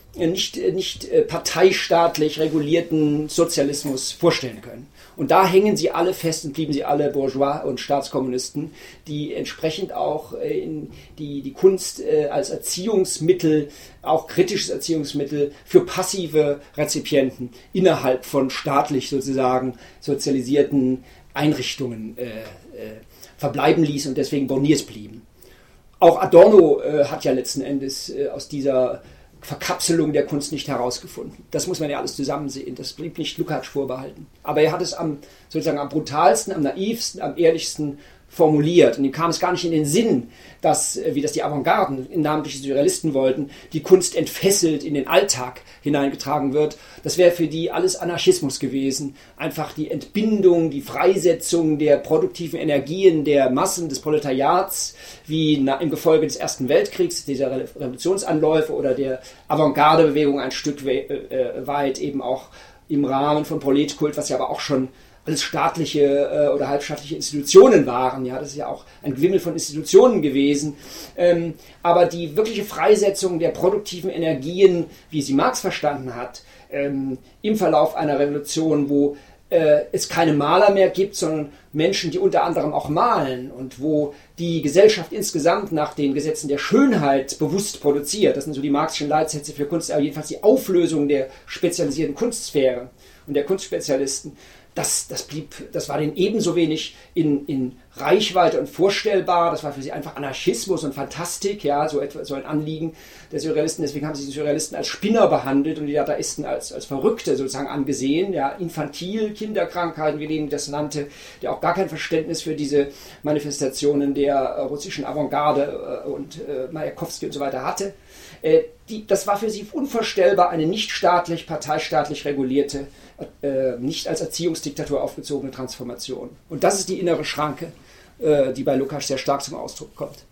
Speaker 2: nicht, nicht parteistaatlich regulierten Sozialismus vorstellen können. Und da hängen sie alle fest und blieben sie alle Bourgeois und Staatskommunisten, die entsprechend auch in die, die Kunst als Erziehungsmittel, auch kritisches Erziehungsmittel für passive Rezipienten innerhalb von staatlich sozusagen sozialisierten Einrichtungen äh, äh, verbleiben ließ und deswegen borniert blieben. Auch Adorno äh, hat ja letzten Endes äh, aus dieser Verkapselung der Kunst nicht herausgefunden. Das muss man ja alles zusammen sehen. Das blieb nicht Lukács vorbehalten. Aber er hat es am, sozusagen am brutalsten, am naivsten, am ehrlichsten formuliert. Und ihm kam es gar nicht in den Sinn, dass, wie das die Avantgarden, namentlich die Surrealisten wollten, die Kunst entfesselt in den Alltag hineingetragen wird. Das wäre für die alles Anarchismus gewesen. Einfach die Entbindung, die Freisetzung der produktiven Energien der Massen des Proletariats, wie im Gefolge des Ersten Weltkriegs, dieser Revolutionsanläufe oder der Avantgarde-Bewegung ein Stück weit eben auch im Rahmen von Proletkult, was ja aber auch schon alles staatliche äh, oder halbstaatliche Institutionen waren. Ja, das ist ja auch ein Gewimmel von Institutionen gewesen. Ähm, aber die wirkliche Freisetzung der produktiven Energien, wie sie Marx verstanden hat, ähm, im Verlauf einer Revolution, wo äh, es keine Maler mehr gibt, sondern Menschen, die unter anderem auch malen und wo die Gesellschaft insgesamt nach den Gesetzen der Schönheit bewusst produziert. Das sind so die marxischen Leitsätze für Kunst, aber jedenfalls die Auflösung der spezialisierten Kunstsphäre und der Kunstspezialisten. Das, das, blieb, das war denen ebenso wenig in, in Reichweite und vorstellbar. Das war für sie einfach Anarchismus und Fantastik, ja, so, etwa, so ein Anliegen der Surrealisten. Deswegen haben sie die Surrealisten als Spinner behandelt und die Dadaisten als, als Verrückte sozusagen angesehen. Ja, infantil, Kinderkrankheiten, wie Lenin das nannte, der auch gar kein Verständnis für diese Manifestationen der äh, russischen Avantgarde äh, und äh, Majakowski und so weiter hatte. Äh, die, das war für sie unvorstellbar, eine nicht staatlich, parteistaatlich regulierte, äh, nicht als Erziehungsdiktatur aufgezogene Transformation. Und das ist die innere Schranke, äh, die bei Lukács sehr stark zum Ausdruck kommt.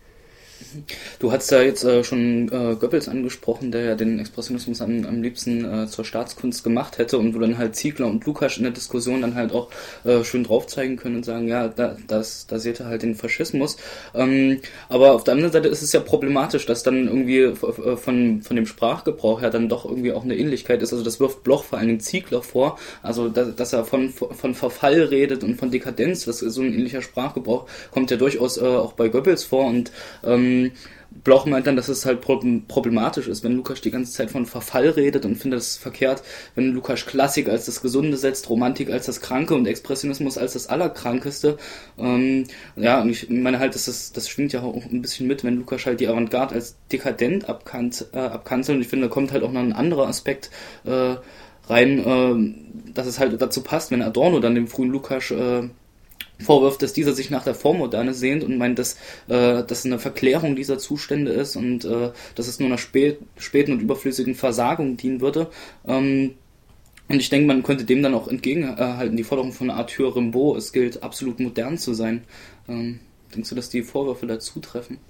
Speaker 1: Du hast ja jetzt äh, schon äh, Goebbels angesprochen, der ja den Expressionismus am, am liebsten äh, zur Staatskunst gemacht hätte und wo dann halt Ziegler und Lukács in der Diskussion dann halt auch äh, schön drauf zeigen können und sagen, ja, da, das, da seht ihr halt den Faschismus. Ähm, aber auf der anderen Seite ist es ja problematisch, dass dann irgendwie von, von dem Sprachgebrauch her dann doch irgendwie auch eine Ähnlichkeit ist. Also das wirft Bloch vor allem Ziegler vor, also dass, dass er von, von Verfall redet und von Dekadenz, das ist so ein ähnlicher Sprachgebrauch, kommt ja durchaus äh, auch bei Goebbels vor und ähm, Bloch meint dann, dass es halt problematisch ist, wenn Lukács die ganze Zeit von Verfall redet und findet es verkehrt, wenn Lukács Klassik als das Gesunde setzt, Romantik als das Kranke und Expressionismus als das Allerkrankeste. Ähm, ja, und ich meine halt, dass das, das schwingt ja auch ein bisschen mit, wenn Lukács halt die Avantgarde als dekadent abkant, äh, abkanzelt. Und ich finde, da kommt halt auch noch ein anderer Aspekt äh, rein, äh, dass es halt dazu passt, wenn Adorno dann dem frühen Lukács äh, vorwirft, dass dieser sich nach der Vormoderne sehnt und meint, dass äh, das eine Verklärung dieser Zustände ist und äh, dass es nur einer spät, späten und überflüssigen Versagung dienen würde. Ähm, und ich denke, man könnte dem dann auch entgegenhalten, die Forderung von Arthur Rimbaud, es gilt absolut modern zu sein. Ähm, denkst du, dass die Vorwürfe da zutreffen?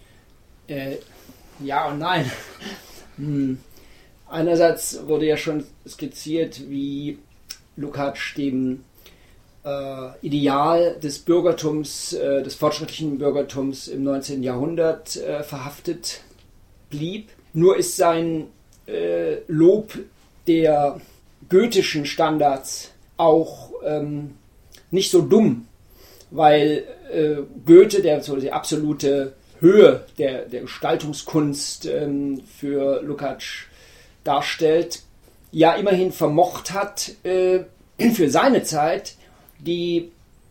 Speaker 2: Äh, ja und nein. hm. Einerseits wurde ja schon skizziert, wie Lukács dem Äh, Ideal des Bürgertums, äh, des fortschrittlichen Bürgertums im neunzehnten Jahrhundert äh, verhaftet blieb. Nur ist sein äh, Lob der goethischen Standards auch ähm, nicht so dumm, weil äh, Goethe, der so die absolute Höhe der, der Gestaltungskunst ähm, für Lukács darstellt, ja immerhin vermocht hat, äh, für seine Zeit die,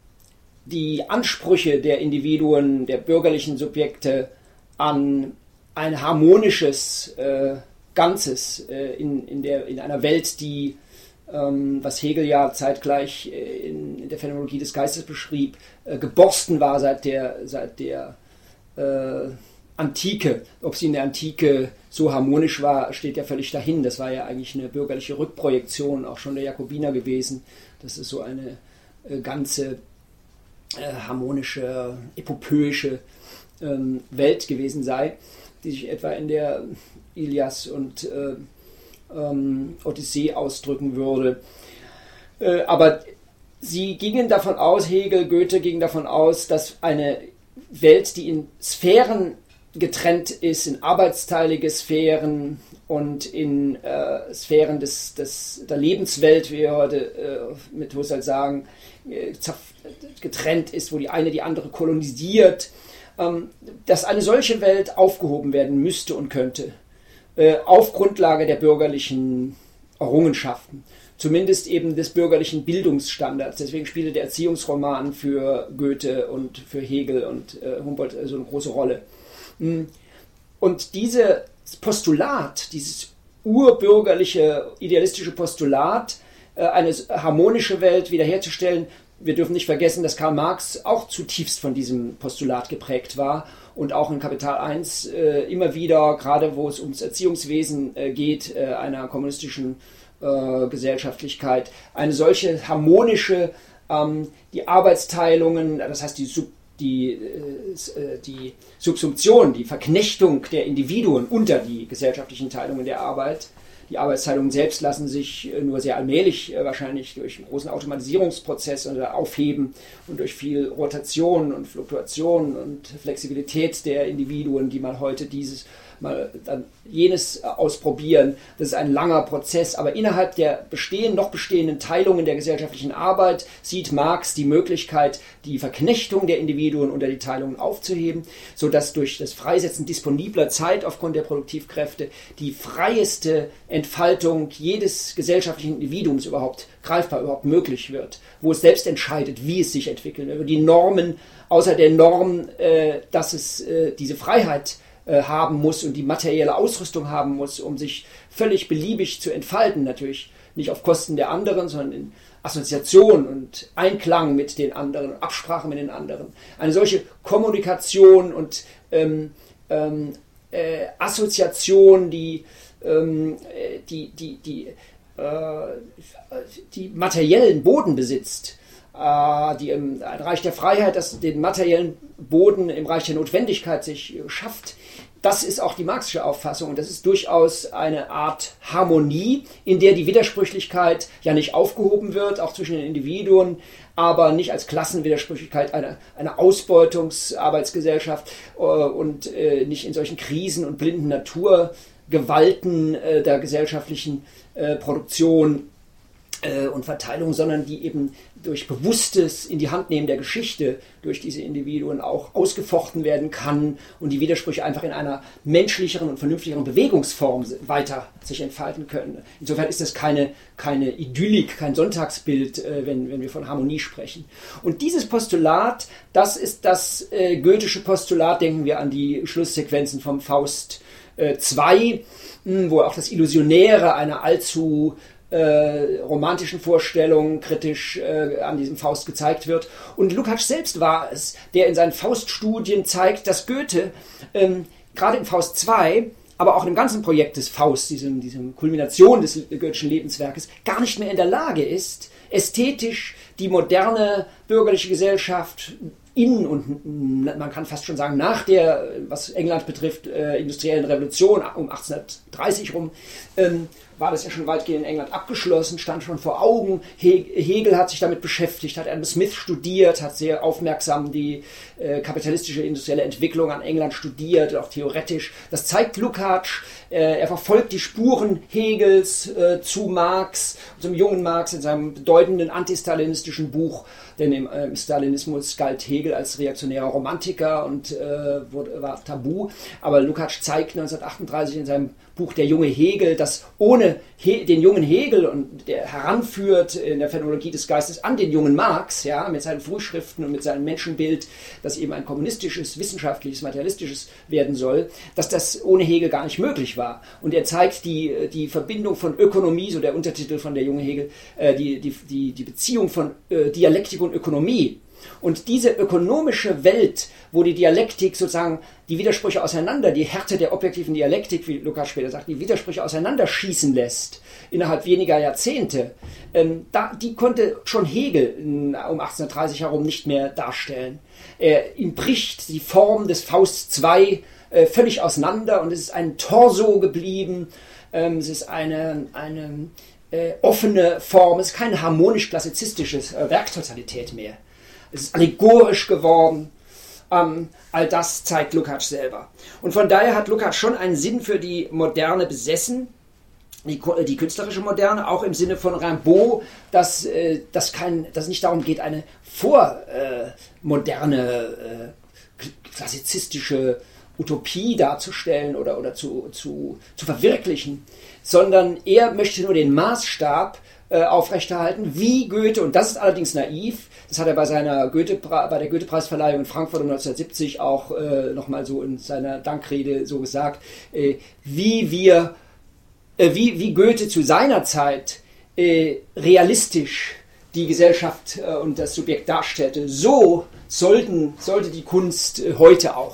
Speaker 2: die Ansprüche der Individuen, der bürgerlichen Subjekte an ein harmonisches äh, Ganzes äh, in, in, der, in einer Welt, die, ähm, was Hegel ja zeitgleich äh, in, in der Phänomenologie des Geistes beschrieb, äh, geborsten war seit der, seit der äh, Antike. Ob sie in der Antike so harmonisch war, steht ja völlig dahin. Das war ja eigentlich eine bürgerliche Rückprojektion, auch schon der Jakobiner gewesen. Das ist so eine ganze äh, harmonische, epopöische ähm, Welt gewesen sei, die sich etwa in der Ilias und äh, ähm, Odyssee ausdrücken würde. Äh, aber sie gingen davon aus, Hegel, Goethe gingen davon aus, dass eine Welt, die in Sphären getrennt ist in arbeitsteilige Sphären und in äh, Sphären des, des, der Lebenswelt, wie wir heute äh, mit Husserl sagen, äh, getrennt ist, wo die eine die andere kolonisiert, ähm, dass eine solche Welt aufgehoben werden müsste und könnte, äh, auf Grundlage der bürgerlichen Errungenschaften, zumindest eben des bürgerlichen Bildungsstandards. Deswegen spielte der Erziehungsroman für Goethe und für Hegel und äh, Humboldt so eine große Rolle. Und dieses Postulat, dieses urbürgerliche, idealistische Postulat, eine harmonische Welt wiederherzustellen, wir dürfen nicht vergessen, dass Karl Marx auch zutiefst von diesem Postulat geprägt war und auch in Kapital eins äh, immer wieder, gerade wo es ums Erziehungswesen äh, geht, äh, einer kommunistischen äh, Gesellschaftlichkeit, eine solche harmonische, ähm, die Arbeitsteilungen, das heißt die Sub Die, die Subsumption, die Verknechtung der Individuen unter die gesellschaftlichen Teilungen der Arbeit. Die Arbeitsteilungen selbst lassen sich nur sehr allmählich wahrscheinlich durch einen großen Automatisierungsprozess aufheben und durch viel Rotation und Fluktuation und Flexibilität der Individuen, die mal heute dieses, mal dann jenes ausprobieren. Das ist ein langer Prozess, aber innerhalb der bestehenden, noch bestehenden Teilungen der gesellschaftlichen Arbeit sieht Marx die Möglichkeit, die Verknechtung der Individuen unter die Teilungen aufzuheben, sodass durch das Freisetzen disponibler Zeit aufgrund der Produktivkräfte die freieste Entfaltung jedes gesellschaftlichen Individuums überhaupt greifbar, überhaupt möglich wird, wo es selbst entscheidet, wie es sich entwickelt, über die Normen, außer der Norm, äh, dass es äh, diese Freiheit haben muss und die materielle Ausrüstung haben muss, um sich völlig beliebig zu entfalten, natürlich nicht auf Kosten der anderen, sondern in Assoziation und Einklang mit den anderen, Absprache mit den anderen. Eine solche Kommunikation und ähm, ähm, äh, Assoziation, die, ähm, die, die, die, äh, die materiellen Boden besitzt, die im Reich der Freiheit, das den materiellen Boden im Reich der Notwendigkeit sich schafft, das ist auch die marxische Auffassung und das ist durchaus eine Art Harmonie, in der die Widersprüchlichkeit ja nicht aufgehoben wird, auch zwischen den Individuen, aber nicht als Klassenwidersprüchlichkeit einer, einer Ausbeutungsarbeitsgesellschaft äh, und äh, nicht in solchen Krisen und blinden Naturgewalten äh, der gesellschaftlichen äh, Produktion und Verteilung, sondern die eben durch bewusstes in die Handnehmen der Geschichte durch diese Individuen auch ausgefochten werden kann und die Widersprüche einfach in einer menschlicheren und vernünftigeren Bewegungsform weiter sich entfalten können. Insofern ist das keine, keine Idyllik, kein Sonntagsbild, wenn, wenn wir von Harmonie sprechen. Und dieses Postulat, das ist das äh, goethische Postulat, denken wir an die Schlusssequenzen vom Faust zwei, wo auch das Illusionäre einer allzu Äh, romantischen Vorstellungen kritisch äh, an diesem Faust gezeigt wird. Und Lukács selbst war es, der in seinen Fauststudien zeigt, dass Goethe ähm, gerade im Faust zwei, aber auch im ganzen Projekt des Faust, diesem, diesem Kulmination des goethischen Lebenswerkes, gar nicht mehr in der Lage ist, ästhetisch die moderne bürgerliche Gesellschaft in und man kann fast schon sagen nach der, was England betrifft, äh, industriellen Revolution um achtzehnhundertdreißig rum, ähm, war das ja schon weitgehend in England abgeschlossen, stand schon vor Augen. Hegel hat sich damit beschäftigt, hat Adam Smith studiert, hat sehr aufmerksam die äh, kapitalistische industrielle Entwicklung an England studiert, auch theoretisch. Das zeigt Lukács. Äh, er verfolgt die Spuren Hegels äh, zu Marx, zum jungen Marx in seinem bedeutenden antistalinistischen Buch, denn im äh, Stalinismus galt Hegel als reaktionärer Romantiker und äh, wurde, war tabu. Aber Lukács zeigt neunzehnhundertachtunddreißig in seinem Buch Der junge Hegel, dass ohne He- den jungen Hegel, und der heranführt in der Phänomenologie des Geistes an den jungen Marx, ja, mit seinen Frühschriften und mit seinem Menschenbild, das eben ein kommunistisches, wissenschaftliches, materialistisches werden soll, dass das ohne Hegel gar nicht möglich war. Und er zeigt die, die Verbindung von Ökonomie, so der Untertitel von Der junge Hegel, äh, die, die, die, die Beziehung von äh, Dialektik und Ökonomie. Und diese ökonomische Welt, wo die Dialektik sozusagen die Widersprüche auseinander, die Härte der objektiven Dialektik, wie Lukács später sagt, die Widersprüche auseinanderschießen lässt, innerhalb weniger Jahrzehnte, ähm, da, die konnte schon Hegel um achtzehnhundertdreißig herum nicht mehr darstellen. Er, ihm bricht die Form des Faust zwei äh, völlig auseinander und es ist ein Torso geblieben, ähm, es ist eine, eine äh, offene Form, es ist keine harmonisch-klassizistische äh, Werktotalität mehr. Es ist allegorisch geworden Ähm, all das zeigt Lukács selber. Und von daher hat Lukács schon einen Sinn für die Moderne besessen, die, die künstlerische Moderne, auch im Sinne von Rimbaud, dass, äh, dass, kein, dass es nicht darum geht, eine vormoderne, äh, äh, klassizistische Utopie darzustellen oder, oder zu, zu, zu verwirklichen, sondern er möchte nur den Maßstab äh, aufrechterhalten, wie Goethe, und das ist allerdings naiv, das hat er bei seiner Goethe, bei der Goethe-Preisverleihung in Frankfurt um neunzehnhundertsiebzig auch äh, nochmal so in seiner Dankrede so gesagt, äh, wie wir, äh, wie, wie Goethe zu seiner Zeit äh, realistisch die Gesellschaft äh, und das Subjekt darstellte, so sollten, sollte die Kunst äh, heute auch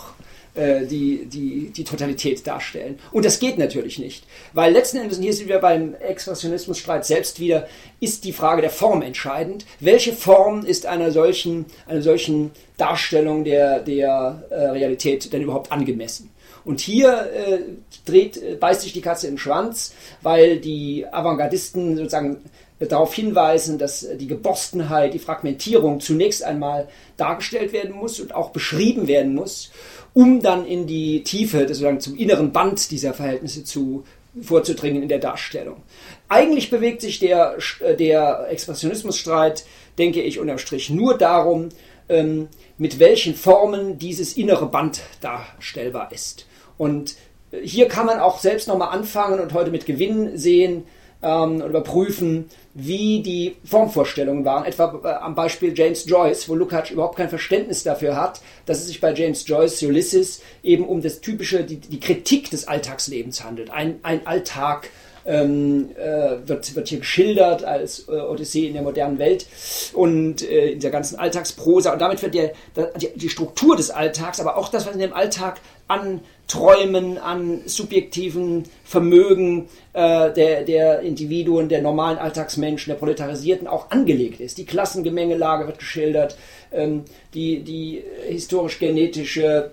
Speaker 2: Die, die, die Totalität darstellen. Und das geht natürlich nicht, weil letzten Endes, und hier sind wir beim Expressionismusstreit selbst wieder, ist die Frage der Form entscheidend. Welche Form ist einer solchen, einer solchen Darstellung der, der äh, Realität denn überhaupt angemessen? Und hier äh, dreht, äh, beißt sich die Katze im Schwanz, weil die Avantgardisten sozusagen darauf hinweisen, dass die Geborstenheit, die Fragmentierung zunächst einmal dargestellt werden muss und auch beschrieben werden muss, um dann in die Tiefe, sozusagen zum inneren Band dieser Verhältnisse zu, vorzudringen in der Darstellung. Eigentlich bewegt sich der, der Expressionismusstreit, denke ich, unterm Strich nur darum, ähm, mit welchen Formen dieses innere Band darstellbar ist. Und hier kann man auch selbst nochmal anfangen und heute mit Gewinn sehen, und überprüfen, wie die Formvorstellungen waren, etwa äh, am Beispiel James Joyce, wo Lukács überhaupt kein Verständnis dafür hat, dass es sich bei James Joyce Ulysses eben um das typische, die, die Kritik des Alltagslebens handelt. Ein, ein Alltag ähm, äh, wird, wird hier geschildert als äh, Odyssee in der modernen Welt und äh, in der ganzen Alltagsprosa, und damit wird der, der, die Struktur des Alltags, aber auch das, was in dem Alltag an Träumen, an subjektiven Vermögen äh, der, der Individuen, der normalen Alltagsmenschen, der Proletarisierten auch angelegt ist. Die Klassengemengelage wird geschildert, ähm, die, die historisch-genetische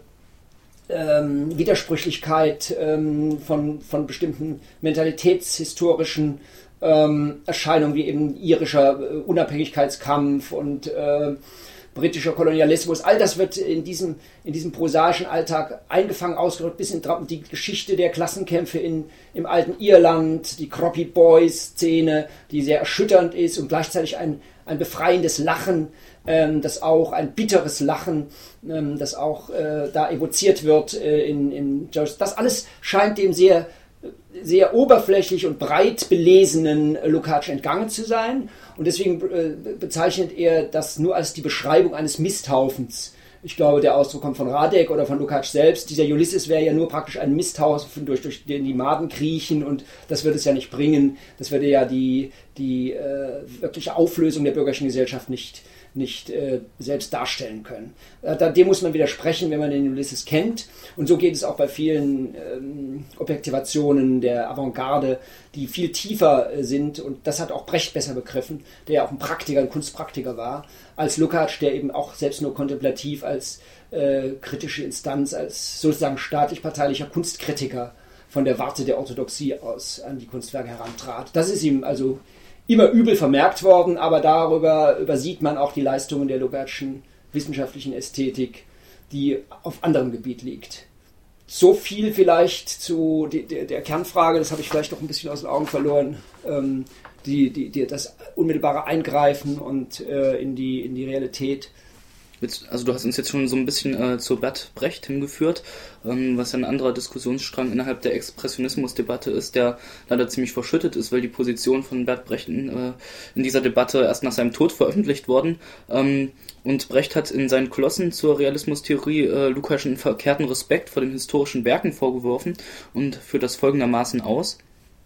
Speaker 2: ähm, Widersprüchlichkeit ähm, von, von bestimmten mentalitätshistorischen ähm, Erscheinungen, wie eben irischer äh, Unabhängigkeitskampf und äh, britischer Kolonialismus, all das wird in diesem, in diesem prosaischen Alltag eingefangen, ausgedrückt, bis in die Geschichte der Klassenkämpfe in, im alten Irland, die Croppy Boys-Szene, die sehr erschütternd ist, und gleichzeitig ein, ein befreiendes Lachen, ähm, das auch ein bitteres Lachen, ähm, das auch äh, da evoziert wird äh, in, in Joyce. Das alles scheint dem sehr sehr oberflächlich und breit belesenen Lukács entgangen zu sein, und deswegen äh, bezeichnet er das nur als die Beschreibung eines Misthaufens. Ich glaube, der Ausdruck kommt von Radek oder von Lukács selbst. Dieser Ulysses wäre ja nur praktisch ein Misthaufen, durch, durch den die Maden kriechen, und das würde es ja nicht bringen. Das würde ja die, die äh, wirkliche Auflösung der bürgerlichen Gesellschaft nicht nicht äh, selbst darstellen können. Äh, dem muss man widersprechen, wenn man den Ulysses kennt. Und so geht es auch bei vielen ähm, Objektivationen der Avantgarde, die viel tiefer äh, sind. Und das hat auch Brecht besser begriffen, der ja auch ein Praktiker, ein Kunstpraktiker war, als Lukács, der eben auch selbst nur kontemplativ als äh, kritische Instanz, als sozusagen staatlich-parteilicher Kunstkritiker von der Warte der Orthodoxie aus an die Kunstwerke herantrat. Das ist ihm also immer übel vermerkt worden, aber darüber übersieht man auch die Leistungen der Lukácschen wissenschaftlichen Ästhetik, die auf anderem Gebiet liegt. So viel vielleicht zu der, der Kernfrage, das habe ich vielleicht doch ein bisschen aus den Augen verloren, ähm, die, die, die, das unmittelbare Eingreifen und äh, in, die, in die Realität.
Speaker 1: Jetzt, also du hast uns jetzt schon so ein bisschen äh, zu Bert Brecht hingeführt, ähm, was ja ein anderer Diskussionsstrang innerhalb der Expressionismusdebatte ist, der leider ziemlich verschüttet ist, weil die Position von Bert Brecht in, äh, in dieser Debatte erst nach seinem Tod veröffentlicht worden. Ähm, und Brecht hat in seinen Kolossen zur Realismustheorie äh, Lukács einen verkehrten Respekt vor den historischen Werken vorgeworfen und führt das folgendermaßen aus: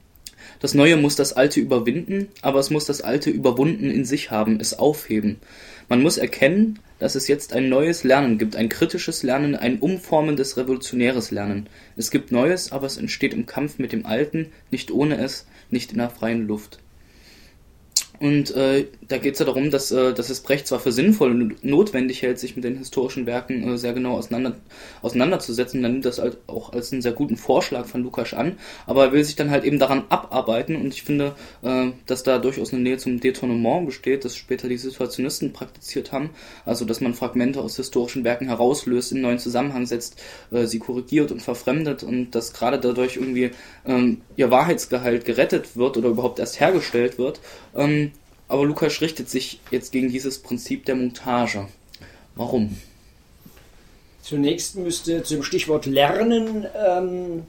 Speaker 1: Das Neue muss das Alte überwinden, aber es muss das Alte überwunden in sich haben, es aufheben. Man muss erkennen, dass es jetzt ein neues Lernen gibt, ein kritisches Lernen, ein umformendes, revolutionäres Lernen. Es gibt Neues, aber es entsteht im Kampf mit dem Alten, nicht ohne es, nicht in der freien Luft. Und äh, da geht es ja darum, dass, äh, dass es Brecht zwar für sinnvoll und notwendig hält, sich mit den historischen Werken äh, sehr genau auseinander, auseinanderzusetzen. Dann nimmt das halt auch als einen sehr guten Vorschlag von Lukács an, aber er will sich dann halt eben daran abarbeiten, und ich finde, äh, dass da durchaus eine Nähe zum Détournement besteht, das später die Situationisten praktiziert haben, also dass man Fragmente aus historischen Werken herauslöst, in einen neuen Zusammenhang setzt, äh, sie korrigiert und verfremdet, und dass gerade dadurch irgendwie ähm, ihr Wahrheitsgehalt gerettet wird oder überhaupt erst hergestellt wird. Ähm, aber Lukács richtet sich jetzt gegen dieses Prinzip der Montage. Warum?
Speaker 2: Zunächst müsste zum Stichwort Lernen ähm,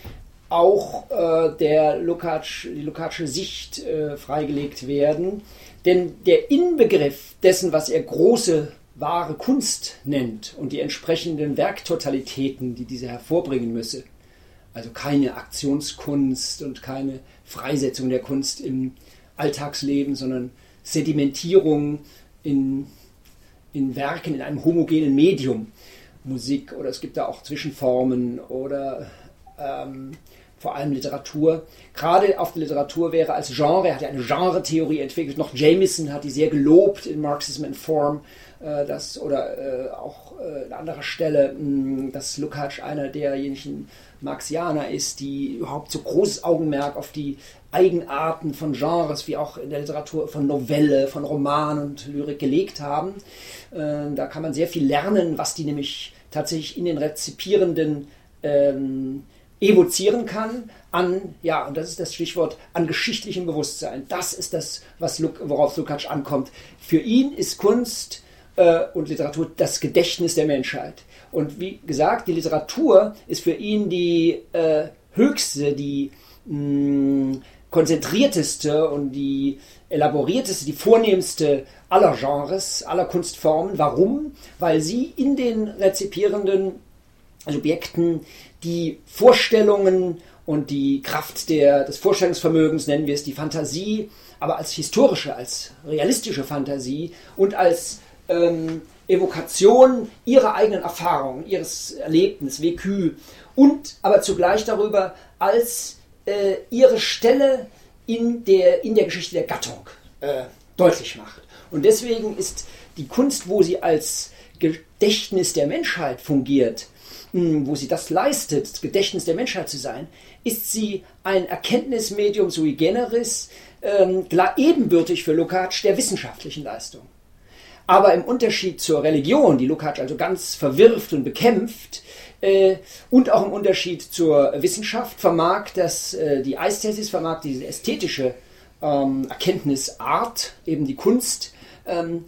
Speaker 2: auch äh, der Lukács, die Lukácsche Sicht äh, freigelegt werden. Denn der Inbegriff dessen, was er große, wahre Kunst nennt, und die entsprechenden Werktotalitäten, die diese hervorbringen müsse, also keine Aktionskunst und keine Freisetzung der Kunst im Alltagsleben, sondern Sedimentierung in, in Werken, in einem homogenen Medium, Musik, oder es gibt da auch Zwischenformen oder ähm, vor allem Literatur. Gerade auf der Literatur wäre als Genre, er hat ja eine Genre-Theorie entwickelt, noch Jameson hat die sehr gelobt in Marxism and Form, äh, das, oder äh, auch äh, an anderer Stelle, mh, dass Lukács einer derjenigen Marxianer ist, die überhaupt so großes Augenmerk auf die Eigenarten von Genres, wie auch in der Literatur von Novelle, von Roman und Lyrik gelegt haben. Äh, da kann man sehr viel lernen, was die nämlich tatsächlich in den Rezipierenden ähm, evozieren kann, an, ja, und das ist das Stichwort, an geschichtlichem Bewusstsein. Das ist das, was Luk- worauf Lukács ankommt. Für ihn ist Kunst äh, und Literatur das Gedächtnis der Menschheit. Und wie gesagt, die Literatur ist für ihn die äh, höchste, die mh, konzentrierteste und die elaborierteste, die vornehmste aller Genres, aller Kunstformen. Warum? Weil sie in den rezipierenden Subjekten die Vorstellungen und die Kraft der, des Vorstellungsvermögens, nennen wir es die Fantasie, aber als historische, als realistische Fantasie und als ähm, Evokation ihrer eigenen Erfahrung, ihres Erlebnisses, Vécu, und aber zugleich darüber als äh, ihre Stelle in der, in der Geschichte der Gattung äh, deutlich macht. Und deswegen ist die Kunst, wo sie als Gedächtnis der Menschheit fungiert, mh, wo sie das leistet, das Gedächtnis der Menschheit zu sein, ist sie ein Erkenntnismedium sui generis, ähm, ebenbürtig für Lukács der wissenschaftlichen Leistung. Aber im Unterschied zur Religion, die Lukács also ganz verwirft und bekämpft, äh, und auch im Unterschied zur Wissenschaft vermag das, äh, die Aesthesis, vermag diese ästhetische ähm, Erkenntnisart, eben die Kunst, ähm,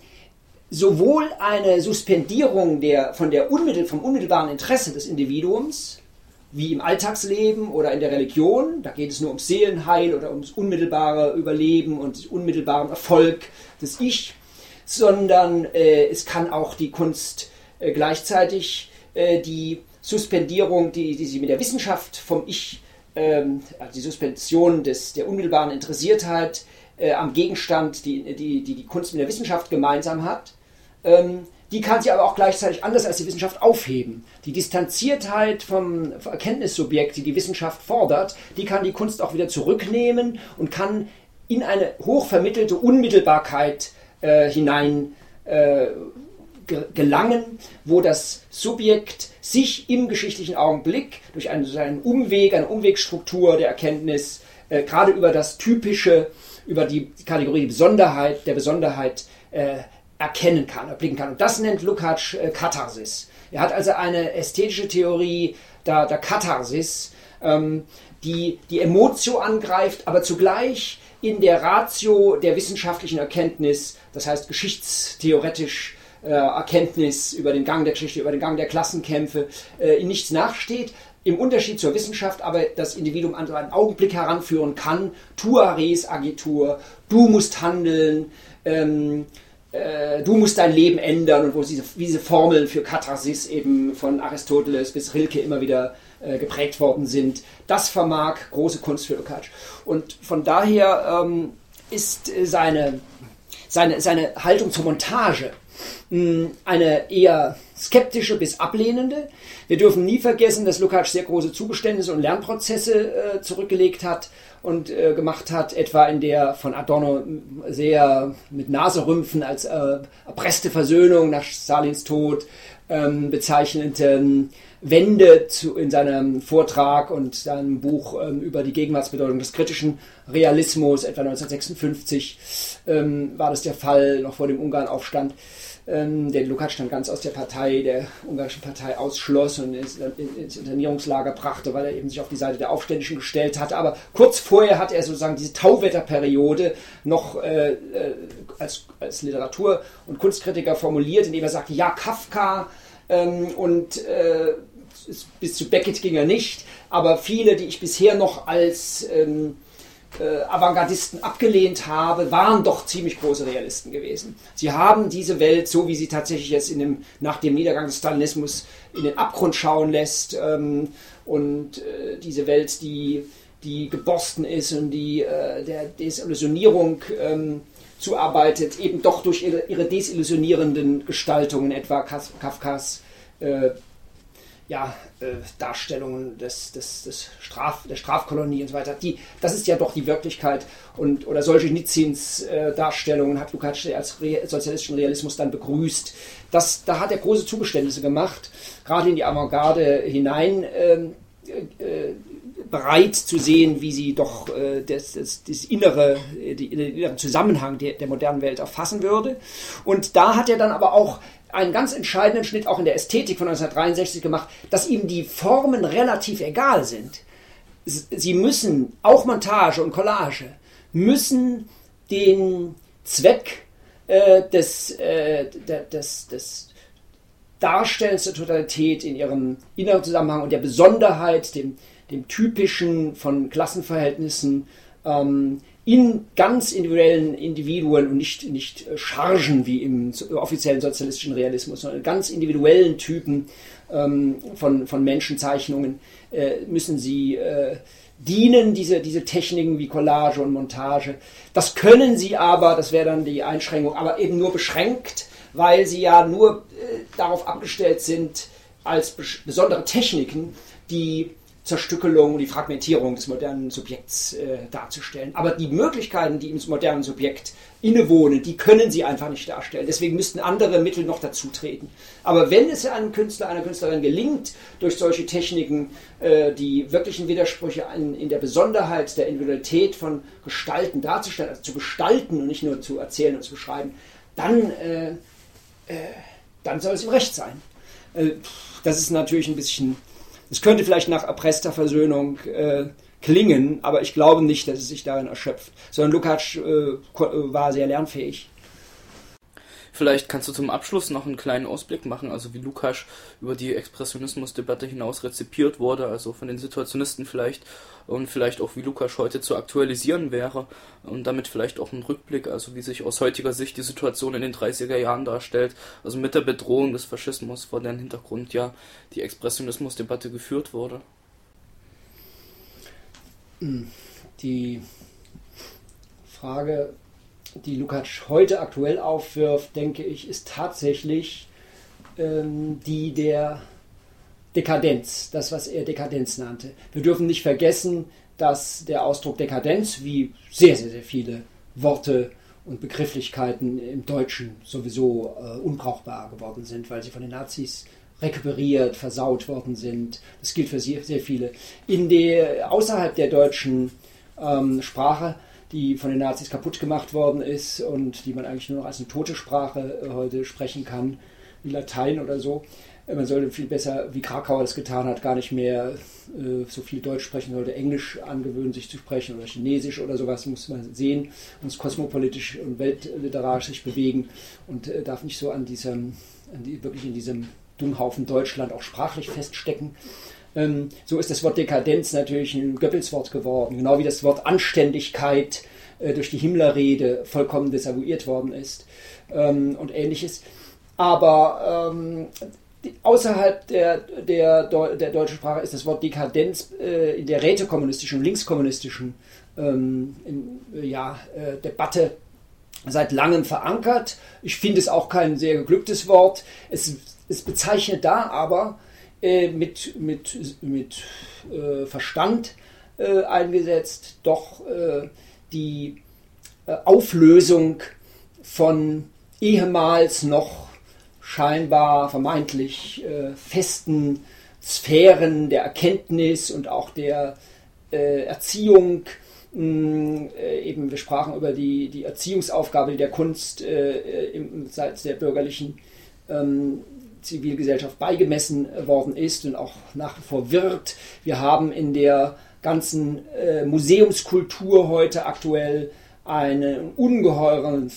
Speaker 2: sowohl eine Suspendierung der, von der unmittel, vom unmittelbaren Interesse des Individuums, wie im Alltagsleben oder in der Religion, da geht es nur ums Seelenheil oder ums unmittelbare Überleben und unmittelbaren Erfolg des Ich, sondern äh, es kann auch die Kunst äh, gleichzeitig äh, die Suspendierung, die, die sie mit der Wissenschaft vom Ich, ähm, also die Suspension des, der unmittelbaren Interessiertheit äh, am Gegenstand, die, die, die die Kunst mit der Wissenschaft gemeinsam hat, ähm, die kann sie aber auch gleichzeitig anders als die Wissenschaft aufheben. Die Distanziertheit vom Erkenntnissubjekt, die die Wissenschaft fordert, die kann die Kunst auch wieder zurücknehmen und kann in eine hochvermittelte Unmittelbarkeit äh, hinein äh, ge- gelangen, wo das Subjekt sich im geschichtlichen Augenblick durch einen, durch einen Umweg, eine Umwegstruktur der Erkenntnis, äh, gerade über das Typische, über die Kategorie Besonderheit, der Besonderheit äh, erkennen kann, erblicken kann. Und das nennt Lukács äh, Katharsis. Er hat also eine ästhetische Theorie der, der Katharsis, ähm, die die Emotio angreift, aber zugleich in der Ratio der wissenschaftlichen Erkenntnis, das heißt geschichtstheoretisch äh, Erkenntnis über den Gang der Geschichte, über den Gang der Klassenkämpfe, äh, in nichts nachsteht, im Unterschied zur Wissenschaft aber das Individuum an einen Augenblick heranführen kann, tua res agitur, du musst handeln, ähm, äh, du musst dein Leben ändern, und wo diese, diese Formeln für Katharsis eben von Aristoteles bis Rilke immer wieder äh, geprägt worden sind. Das vermag große Kunst für Lukács. Und von daher ähm, ist seine, seine, seine Haltung zur Montage mh, eine eher skeptische bis ablehnende. Wir dürfen nie vergessen, dass Lukács sehr große Zugeständnisse und Lernprozesse äh, zurückgelegt hat und äh, gemacht hat, etwa in der von Adorno sehr mit Naserümpfen als äh, erpresste Versöhnung nach Stalins Tod ähm, bezeichneten Wende zu, in seinem Vortrag und seinem Buch ähm, über die Gegenwartsbedeutung des kritischen Realismus, etwa neunzehnhundertsechsundfünfzig ähm, war das der Fall, noch vor dem Ungarnaufstand, ähm, den Lukács dann ganz aus der Partei, der ungarischen Partei ausschloss und ins, ins Internierungslager brachte, weil er eben sich auf die Seite der Aufständischen gestellt hatte. Aber kurz vorher hat er sozusagen diese Tauwetterperiode noch äh, äh, als, als Literatur- und Kunstkritiker formuliert, indem er sagte, ja, Kafka ähm, und äh, bis zu Beckett ging er nicht, aber viele, die ich bisher noch als ähm, äh, Avantgardisten abgelehnt habe, waren doch ziemlich große Realisten gewesen. Sie haben diese Welt, so wie sie tatsächlich jetzt in dem, nach dem Niedergang des Stalinismus in den Abgrund schauen lässt ähm, und äh, diese Welt, die, die geborsten ist und die äh, der Desillusionierung ähm, zuarbeitet, eben doch durch ihre, ihre desillusionierenden Gestaltungen, etwa Kafkas äh, ja, äh, Darstellungen des, des, des Straf, der Strafkolonie und so weiter. Die, das ist ja doch die Wirklichkeit. Und, oder Solschenitsyns äh, Darstellungen hat Lukács als Re- sozialistischen Realismus dann begrüßt. Das, da hat er große Zugeständnisse gemacht, gerade in die Avantgarde hinein, äh, äh, bereit zu sehen, wie sie doch äh, das, das, das innere, die, den inneren Zusammenhang der, der modernen Welt erfassen würde. Und da hat er dann aber auch einen ganz entscheidenden Schnitt auch in der Ästhetik von neunzehnhundertdreiundsechzig gemacht, dass ihm die Formen relativ egal sind. Sie müssen, auch Montage und Collage, müssen den Zweck äh, des, äh, des, des Darstellens der Totalität in ihrem inneren Zusammenhang und der Besonderheit, dem, dem typischen von Klassenverhältnissen, ähm, in ganz individuellen Individuen und nicht, nicht Chargen wie im offiziellen sozialistischen Realismus, sondern ganz individuellen Typen ähm, von, von Menschenzeichnungen äh, müssen sie äh, dienen, diese, diese Techniken wie Collage und Montage. Das können sie aber, das wäre dann die Einschränkung, aber eben nur beschränkt, weil sie ja nur äh, darauf abgestellt sind, als bes- besondere Techniken, die Zerstückelung und die Fragmentierung des modernen Subjekts äh, darzustellen. Aber die Möglichkeiten, die im modernen Subjekt innewohnen, die können sie einfach nicht darstellen. Deswegen müssten andere Mittel noch dazu treten. Aber wenn es einem Künstler, einer Künstlerin gelingt, durch solche Techniken äh, die wirklichen Widersprüche an, in der Besonderheit der Individualität von Gestalten darzustellen, also zu gestalten und nicht nur zu erzählen und zu beschreiben, dann, äh, äh, dann soll es ihm recht sein. Äh, das ist natürlich ein bisschen... Es könnte vielleicht nach erpresster Versöhnung äh, klingen, aber ich glaube nicht, dass es sich darin erschöpft. Sondern Lukács äh, war sehr lernfähig.
Speaker 1: Vielleicht kannst du zum Abschluss noch einen kleinen Ausblick machen, also wie Lukács über die Expressionismusdebatte hinaus rezipiert wurde, also von den Situationisten vielleicht, und vielleicht auch wie Lukács heute zu aktualisieren wäre und damit vielleicht auch einen Rückblick, also wie sich aus heutiger Sicht die Situation in den dreißiger Jahren darstellt, also mit der Bedrohung des Faschismus, vor deren Hintergrund ja die Expressionismusdebatte geführt wurde.
Speaker 2: Die Frage, die Lukács heute aktuell aufwirft, denke ich, ist tatsächlich ähm, die der Dekadenz, das, was er Dekadenz nannte. Wir dürfen nicht vergessen, dass der Ausdruck Dekadenz, wie sehr, sehr, sehr viele Worte und Begrifflichkeiten im Deutschen sowieso äh, unbrauchbar geworden sind, weil sie von den Nazis rekuperiert, versaut worden sind. Das gilt für sehr, sehr viele. In der, außerhalb der deutschen ähm, Sprache, die von den Nazis kaputt gemacht worden ist und die man eigentlich nur noch als eine tote Sprache äh, heute sprechen kann, wie Latein oder so. Man sollte viel besser, wie Krakauer das getan hat, gar nicht mehr äh, so viel Deutsch sprechen, sollte Englisch angewöhnen, sich zu sprechen oder Chinesisch oder sowas, muss man sehen, uns kosmopolitisch und weltliterarisch sich bewegen und äh, darf nicht so an diesem, an die, wirklich in diesem Dummhaufen Deutschland auch sprachlich feststecken. Ähm, so ist das Wort Dekadenz natürlich ein Goebbels-Wort geworden, genau wie das Wort Anständigkeit äh, durch die Himmler-Rede vollkommen desavouiert worden ist ähm, und ähnliches. Aber ähm, die, außerhalb der, der, der deutschen Sprache ist das Wort Dekadenz äh, in der rätekommunistischen und linkskommunistischen ähm, in, äh, ja, äh, Debatte seit langem verankert. Ich finde es auch kein sehr geglücktes Wort. Es es bezeichnet da aber äh, mit, mit, mit äh, Verstand äh, eingesetzt doch äh, die äh, Auflösung von ehemals noch scheinbar vermeintlich äh, festen Sphären der Erkenntnis und auch der äh, Erziehung. Mh, äh, eben, wir sprachen über die, die Erziehungsaufgabe, die der Kunst äh, im, seit der bürgerlichen ähm, Zivilgesellschaft beigemessen worden ist und auch nach wie vor wird. Wir haben in der ganzen äh, Museumskultur heute aktuell einen ungeheuren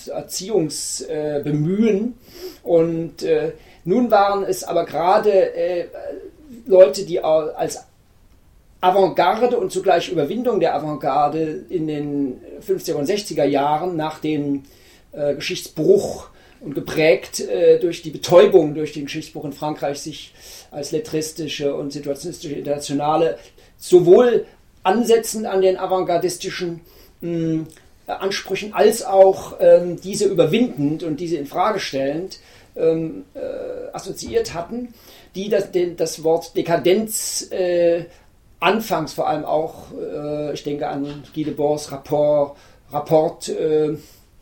Speaker 2: Erziehungsbemühen. Äh, und äh, nun waren es aber gerade äh, Leute, die als Avantgarde und zugleich Überwindung der Avantgarde in den fünfziger und sechziger Jahren nach dem äh, Geschichtsbruch und geprägt äh, durch die Betäubung, durch den Geschichtsbruch in Frankreich, sich als lettristische und situationistische Internationale sowohl ansetzend an den avantgardistischen mh, Ansprüchen als auch ähm, diese überwindend und diese in Frage stellend ähm, äh, assoziiert hatten, die das, den, das Wort Dekadenz äh, anfangs vor allem auch, äh, ich denke an Guy Debord's Rapport, Rapport äh,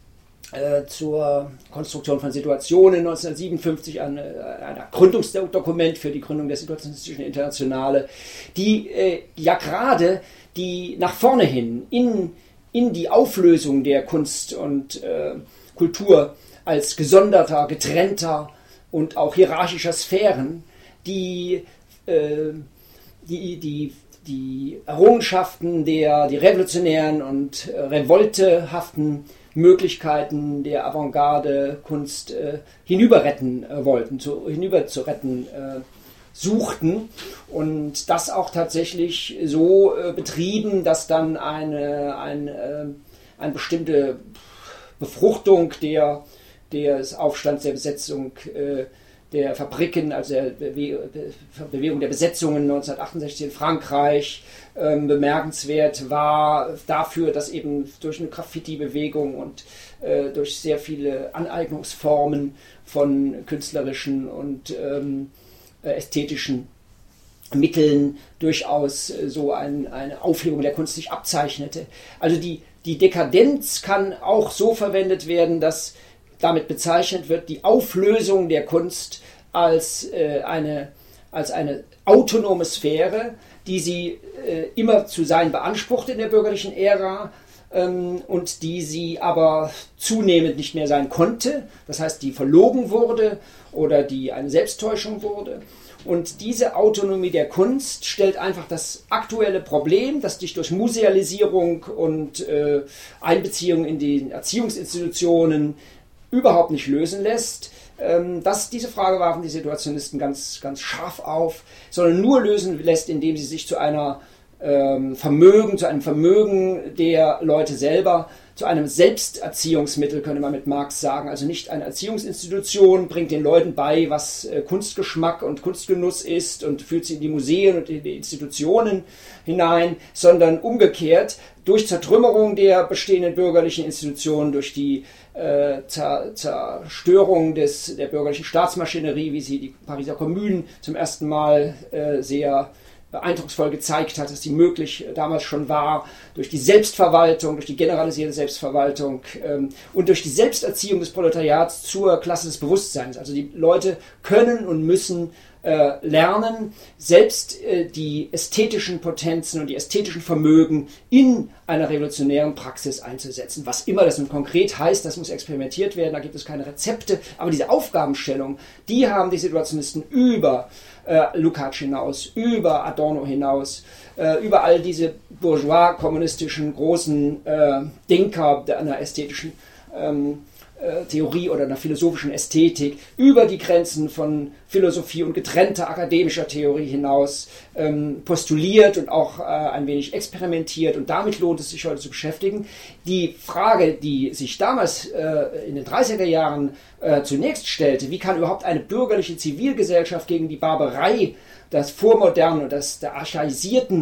Speaker 2: äh, zur Konstruktion von Situationen neunzehnhundertsiebenundfünfzig, ein, ein Gründungsdokument für die Gründung der Situationistischen Internationale, die äh, ja gerade die nach vorne hin in, in die Auflösung der Kunst und äh, Kultur als gesonderter, getrennter und auch hierarchischer Sphären die, äh, die, die, die Errungenschaften der die revolutionären und äh, revoltehaften Möglichkeiten der Avantgarde-Kunst äh, hinüberretten äh, wollten, zu, hinüberzuretten äh, suchten und das auch tatsächlich so äh, betrieben, dass dann eine, eine, äh, eine bestimmte Befruchtung der, des Aufstands der Besetzung äh, der Fabriken, also der Bewe- Bewegung der Besetzungen neunzehnhundertachtundsechzig in Frankreich ähm, bemerkenswert war dafür, dass eben durch eine Graffiti-Bewegung und äh, durch sehr viele Aneignungsformen von künstlerischen und ähm, ästhetischen Mitteln durchaus äh, so ein, eine Aufhebung der Kunst sich abzeichnete. Also die, die Dekadenz kann auch so verwendet werden, dass damit bezeichnet wird die Auflösung der Kunst als, äh, eine, als eine autonome Sphäre, die sie äh, immer zu sein beanspruchte in der bürgerlichen Ära ähm, und die sie aber zunehmend nicht mehr sein konnte. Das heißt, die verlogen wurde oder die eine Selbsttäuschung wurde. Und diese Autonomie der Kunst stellt einfach das aktuelle Problem, das sich durch Musealisierung und äh, Einbeziehung in die Erziehungsinstitutionen überhaupt nicht lösen lässt. Das, diese Frage warfen die Situationisten ganz, ganz scharf auf, sondern nur lösen lässt, indem sie sich zu einer ähm, Vermögen, zu einem Vermögen der Leute selber, zu einem Selbsterziehungsmittel, könnte man mit Marx sagen. Also nicht eine Erziehungsinstitution bringt den Leuten bei, was äh, Kunstgeschmack und Kunstgenuss ist und führt sie in die Museen und in die Institutionen hinein, sondern umgekehrt durch Zertrümmerung der bestehenden bürgerlichen Institutionen, durch die äh, Zer- Zerstörung des, der bürgerlichen Staatsmaschinerie, wie sie die Pariser Kommune zum ersten Mal äh, sehr eindrucksvoll gezeigt hat, dass die möglich damals schon war, durch die Selbstverwaltung, durch die generalisierte Selbstverwaltung ähm, und durch die Selbsterziehung des Proletariats zur Klasse des Bewusstseins. Also die Leute können und müssen äh, lernen, selbst äh, die ästhetischen Potenzen und die ästhetischen Vermögen in einer revolutionären Praxis einzusetzen. Was immer das nun konkret heißt, das muss experimentiert werden, da gibt es keine Rezepte, aber diese Aufgabenstellung, die haben die Situationisten über Äh, Lukács hinaus, über Adorno hinaus, äh, über all diese bourgeois-kommunistischen großen äh, Denker einer ästhetischen ähm, äh, Theorie oder einer philosophischen Ästhetik, über die Grenzen von Philosophie und getrennter akademischer Theorie hinaus ähm, postuliert und auch äh, ein wenig experimentiert, und damit lohnt es sich heute zu beschäftigen. Die Frage, die sich damals äh, in den dreißiger Jahren äh, zunächst stellte, wie kann überhaupt eine bürgerliche Zivilgesellschaft gegen die Barbarei, das Vormoderne und das der archaisierten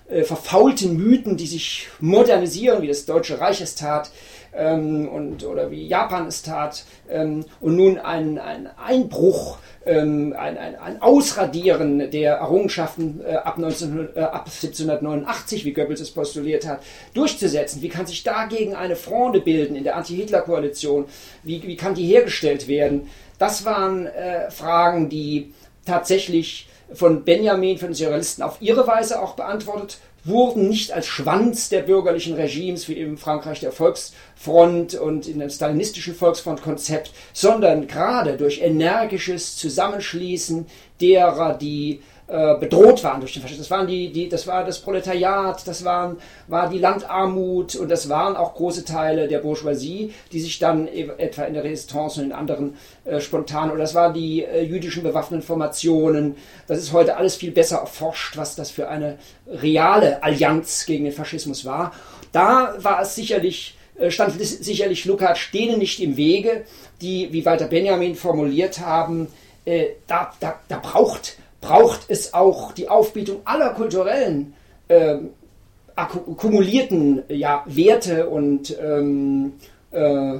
Speaker 2: äh, verfaulten Mythen, die sich modernisieren, wie das Deutsche Reich es tat, ähm, und, oder wie Japan es tat, ähm, und nun ein, ein Einbruch, ähm, ein, ein, ein Ausradieren der Errungenschaften äh, ab, neunzehnhundert, äh, ab siebzehnhundertneunundachtzig, wie Goebbels es postuliert hat, durchzusetzen. Wie kann sich dagegen eine Fronde bilden in der Anti-Hitler-Koalition? Wie, wie kann die hergestellt werden? Das waren äh, Fragen, die tatsächlich von Benjamin, von den Surrealisten auf ihre Weise auch beantwortet wurden, nicht als Schwanz der bürgerlichen Regimes, wie im Frankreich der Volksfront und in dem stalinistischen Volksfrontkonzept, sondern gerade durch energisches Zusammenschließen derer, die äh, bedroht waren durch den Faschismus. Das waren die, die, das war das Proletariat, das waren, war die Landarmut und das waren auch große Teile der Bourgeoisie, die sich dann e- etwa in der Resistance und in anderen äh, spontan, oder das waren die äh, jüdischen bewaffneten Formationen. Das ist heute alles viel besser erforscht, was das für eine reale Allianz gegen den Faschismus war. Da war es sicherlich, äh, stand sicherlich Lukács denen nicht im Wege, die, wie Walter Benjamin formuliert haben, äh, da, da, da braucht braucht es auch die Aufbietung aller kulturellen äh, akkumulierten ja, Werte und ähm, äh,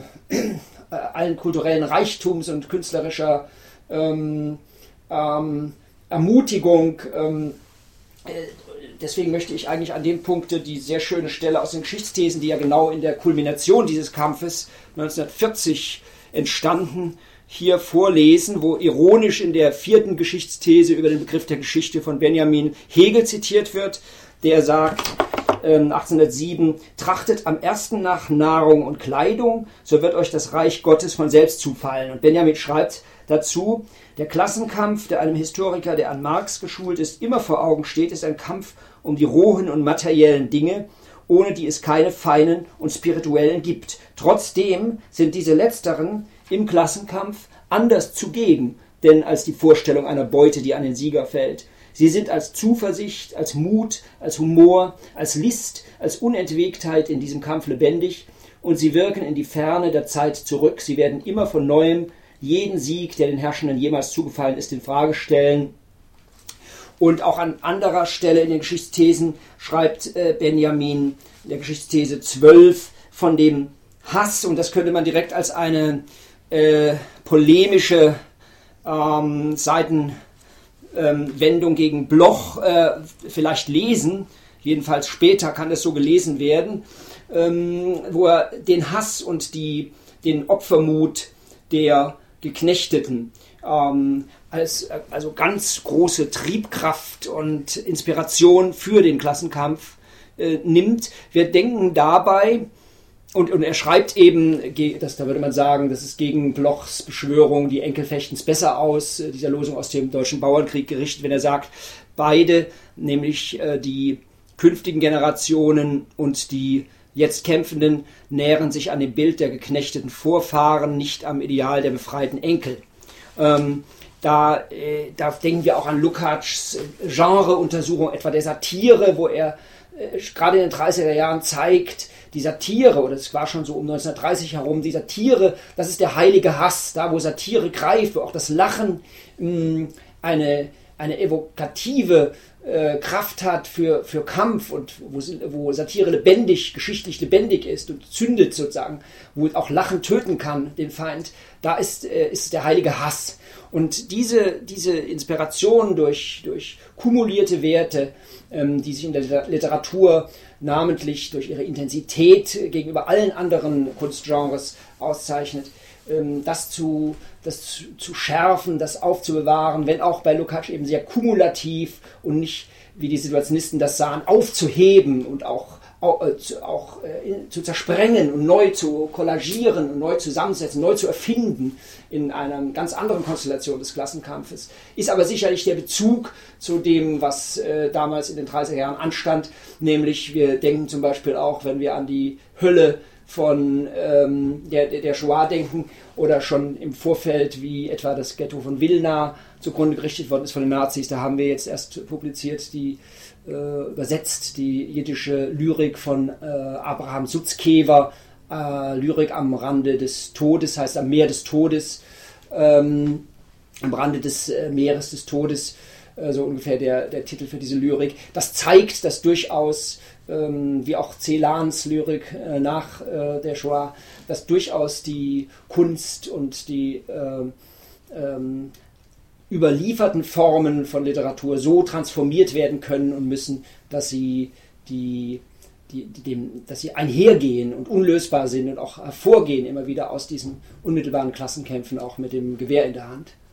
Speaker 2: allen kulturellen Reichtums und künstlerischer ähm, ähm, Ermutigung. Ähm, äh, deswegen möchte ich eigentlich an dem Punkt die sehr schöne Stelle aus den Geschichtsthesen, die ja genau in der Kulmination dieses Kampfes neunzehnhundertvierzig entstanden, hier vorlesen, wo ironisch in der vierten Geschichtsthese über den Begriff der Geschichte von Benjamin Hegel zitiert wird, der sagt, ähm, achtzehnhundertsieben, trachtet am ersten nach Nahrung und Kleidung, so wird euch das Reich Gottes von selbst zufallen. Und Benjamin schreibt dazu, der Klassenkampf, der einem Historiker, der an Marx geschult ist, immer vor Augen steht, ist ein Kampf um die rohen und materiellen Dinge, ohne die es keine feinen und spirituellen gibt. Trotzdem sind diese letzteren im Klassenkampf anders zugegen, denn als die Vorstellung einer Beute, die an den Sieger fällt. Sie sind als Zuversicht, als Mut, als Humor, als List, als Unentwegtheit in diesem Kampf lebendig und sie wirken in die Ferne der Zeit zurück. Sie werden immer von Neuem jeden Sieg, der den Herrschenden jemals zugefallen ist, in Frage stellen. Und auch an anderer Stelle in den Geschichtsthesen schreibt äh, Benjamin in der Geschichtsthese zwölf von dem Hass, und das könnte man direkt als eine Äh, polemische ähm, Seitenwendung ähm, gegen Bloch äh, vielleicht lesen, jedenfalls später kann es so gelesen werden, ähm, wo er den Hass und die, den Opfermut der Geknechteten ähm, als also ganz große Triebkraft und Inspiration für den Klassenkampf äh, nimmt. Wir denken dabei, Und, und er schreibt eben, das, da würde man sagen, das ist gegen Blochs Beschwörung, die Enkel fechten's besser aus, dieser Losung aus dem Deutschen Bauernkrieg gerichtet, wenn er sagt, beide, nämlich äh, die künftigen Generationen und die jetzt Kämpfenden, nähren sich an dem Bild der geknechteten Vorfahren, nicht am Ideal der befreiten Enkel. Ähm, da, äh, da denken wir auch an Lukács Genreuntersuchung, etwa der Satire, wo er äh, gerade in den dreißiger Jahren zeigt, die Satire, oder es war schon so um neunzehnhundertdreißig herum, die Satire, das ist der heilige Hass, da wo Satire greift, wo auch das Lachen mh, eine, eine evokative äh, Kraft hat für, für Kampf und wo, wo Satire lebendig, geschichtlich lebendig ist und zündet sozusagen, wo auch Lachen töten kann, den Feind, da ist, äh, ist der heilige Hass. Und diese, diese Inspiration durch, durch kumulierte Werte, ähm, die sich in der Literatur namentlich durch ihre Intensität gegenüber allen anderen Kunstgenres auszeichnet, ähm, das, zu, das zu, zu schärfen, das aufzubewahren, wenn auch bei Lukács eben sehr kumulativ und nicht, wie die Situationisten das sahen, aufzuheben und auch auch, äh, zu, auch äh, zu zersprengen und neu zu kollagieren und neu zusammensetzen, neu zu erfinden in einer ganz anderen Konstellation des Klassenkampfes, ist aber sicherlich der Bezug zu dem, was äh, damals in den dreißiger Jahren anstand, nämlich wir denken zum Beispiel auch, wenn wir an die Hölle von ähm, der, der Shoah denken oder schon im Vorfeld, wie etwa das Ghetto von Wilna zugrunde gerichtet worden ist von den Nazis, da haben wir jetzt erst publiziert die übersetzt die jiddische Lyrik von äh, Abraham Sutzkever, äh, Lyrik am Rande des Todes, heißt am Meer des Todes, ähm, am Rande des äh, Meeres des Todes, äh, so ungefähr der, der Titel für diese Lyrik. Das zeigt, dass durchaus, ähm, wie auch Celans Lyrik äh, nach äh, der Shoah, dass durchaus die Kunst und die äh, ähm, überlieferten Formen von Literatur so transformiert werden können und müssen, dass sie die Die, die dem, dass sie einhergehen und unlösbar sind und auch hervorgehen immer wieder aus diesen unmittelbaren Klassenkämpfen, auch mit dem Gewehr in der Hand.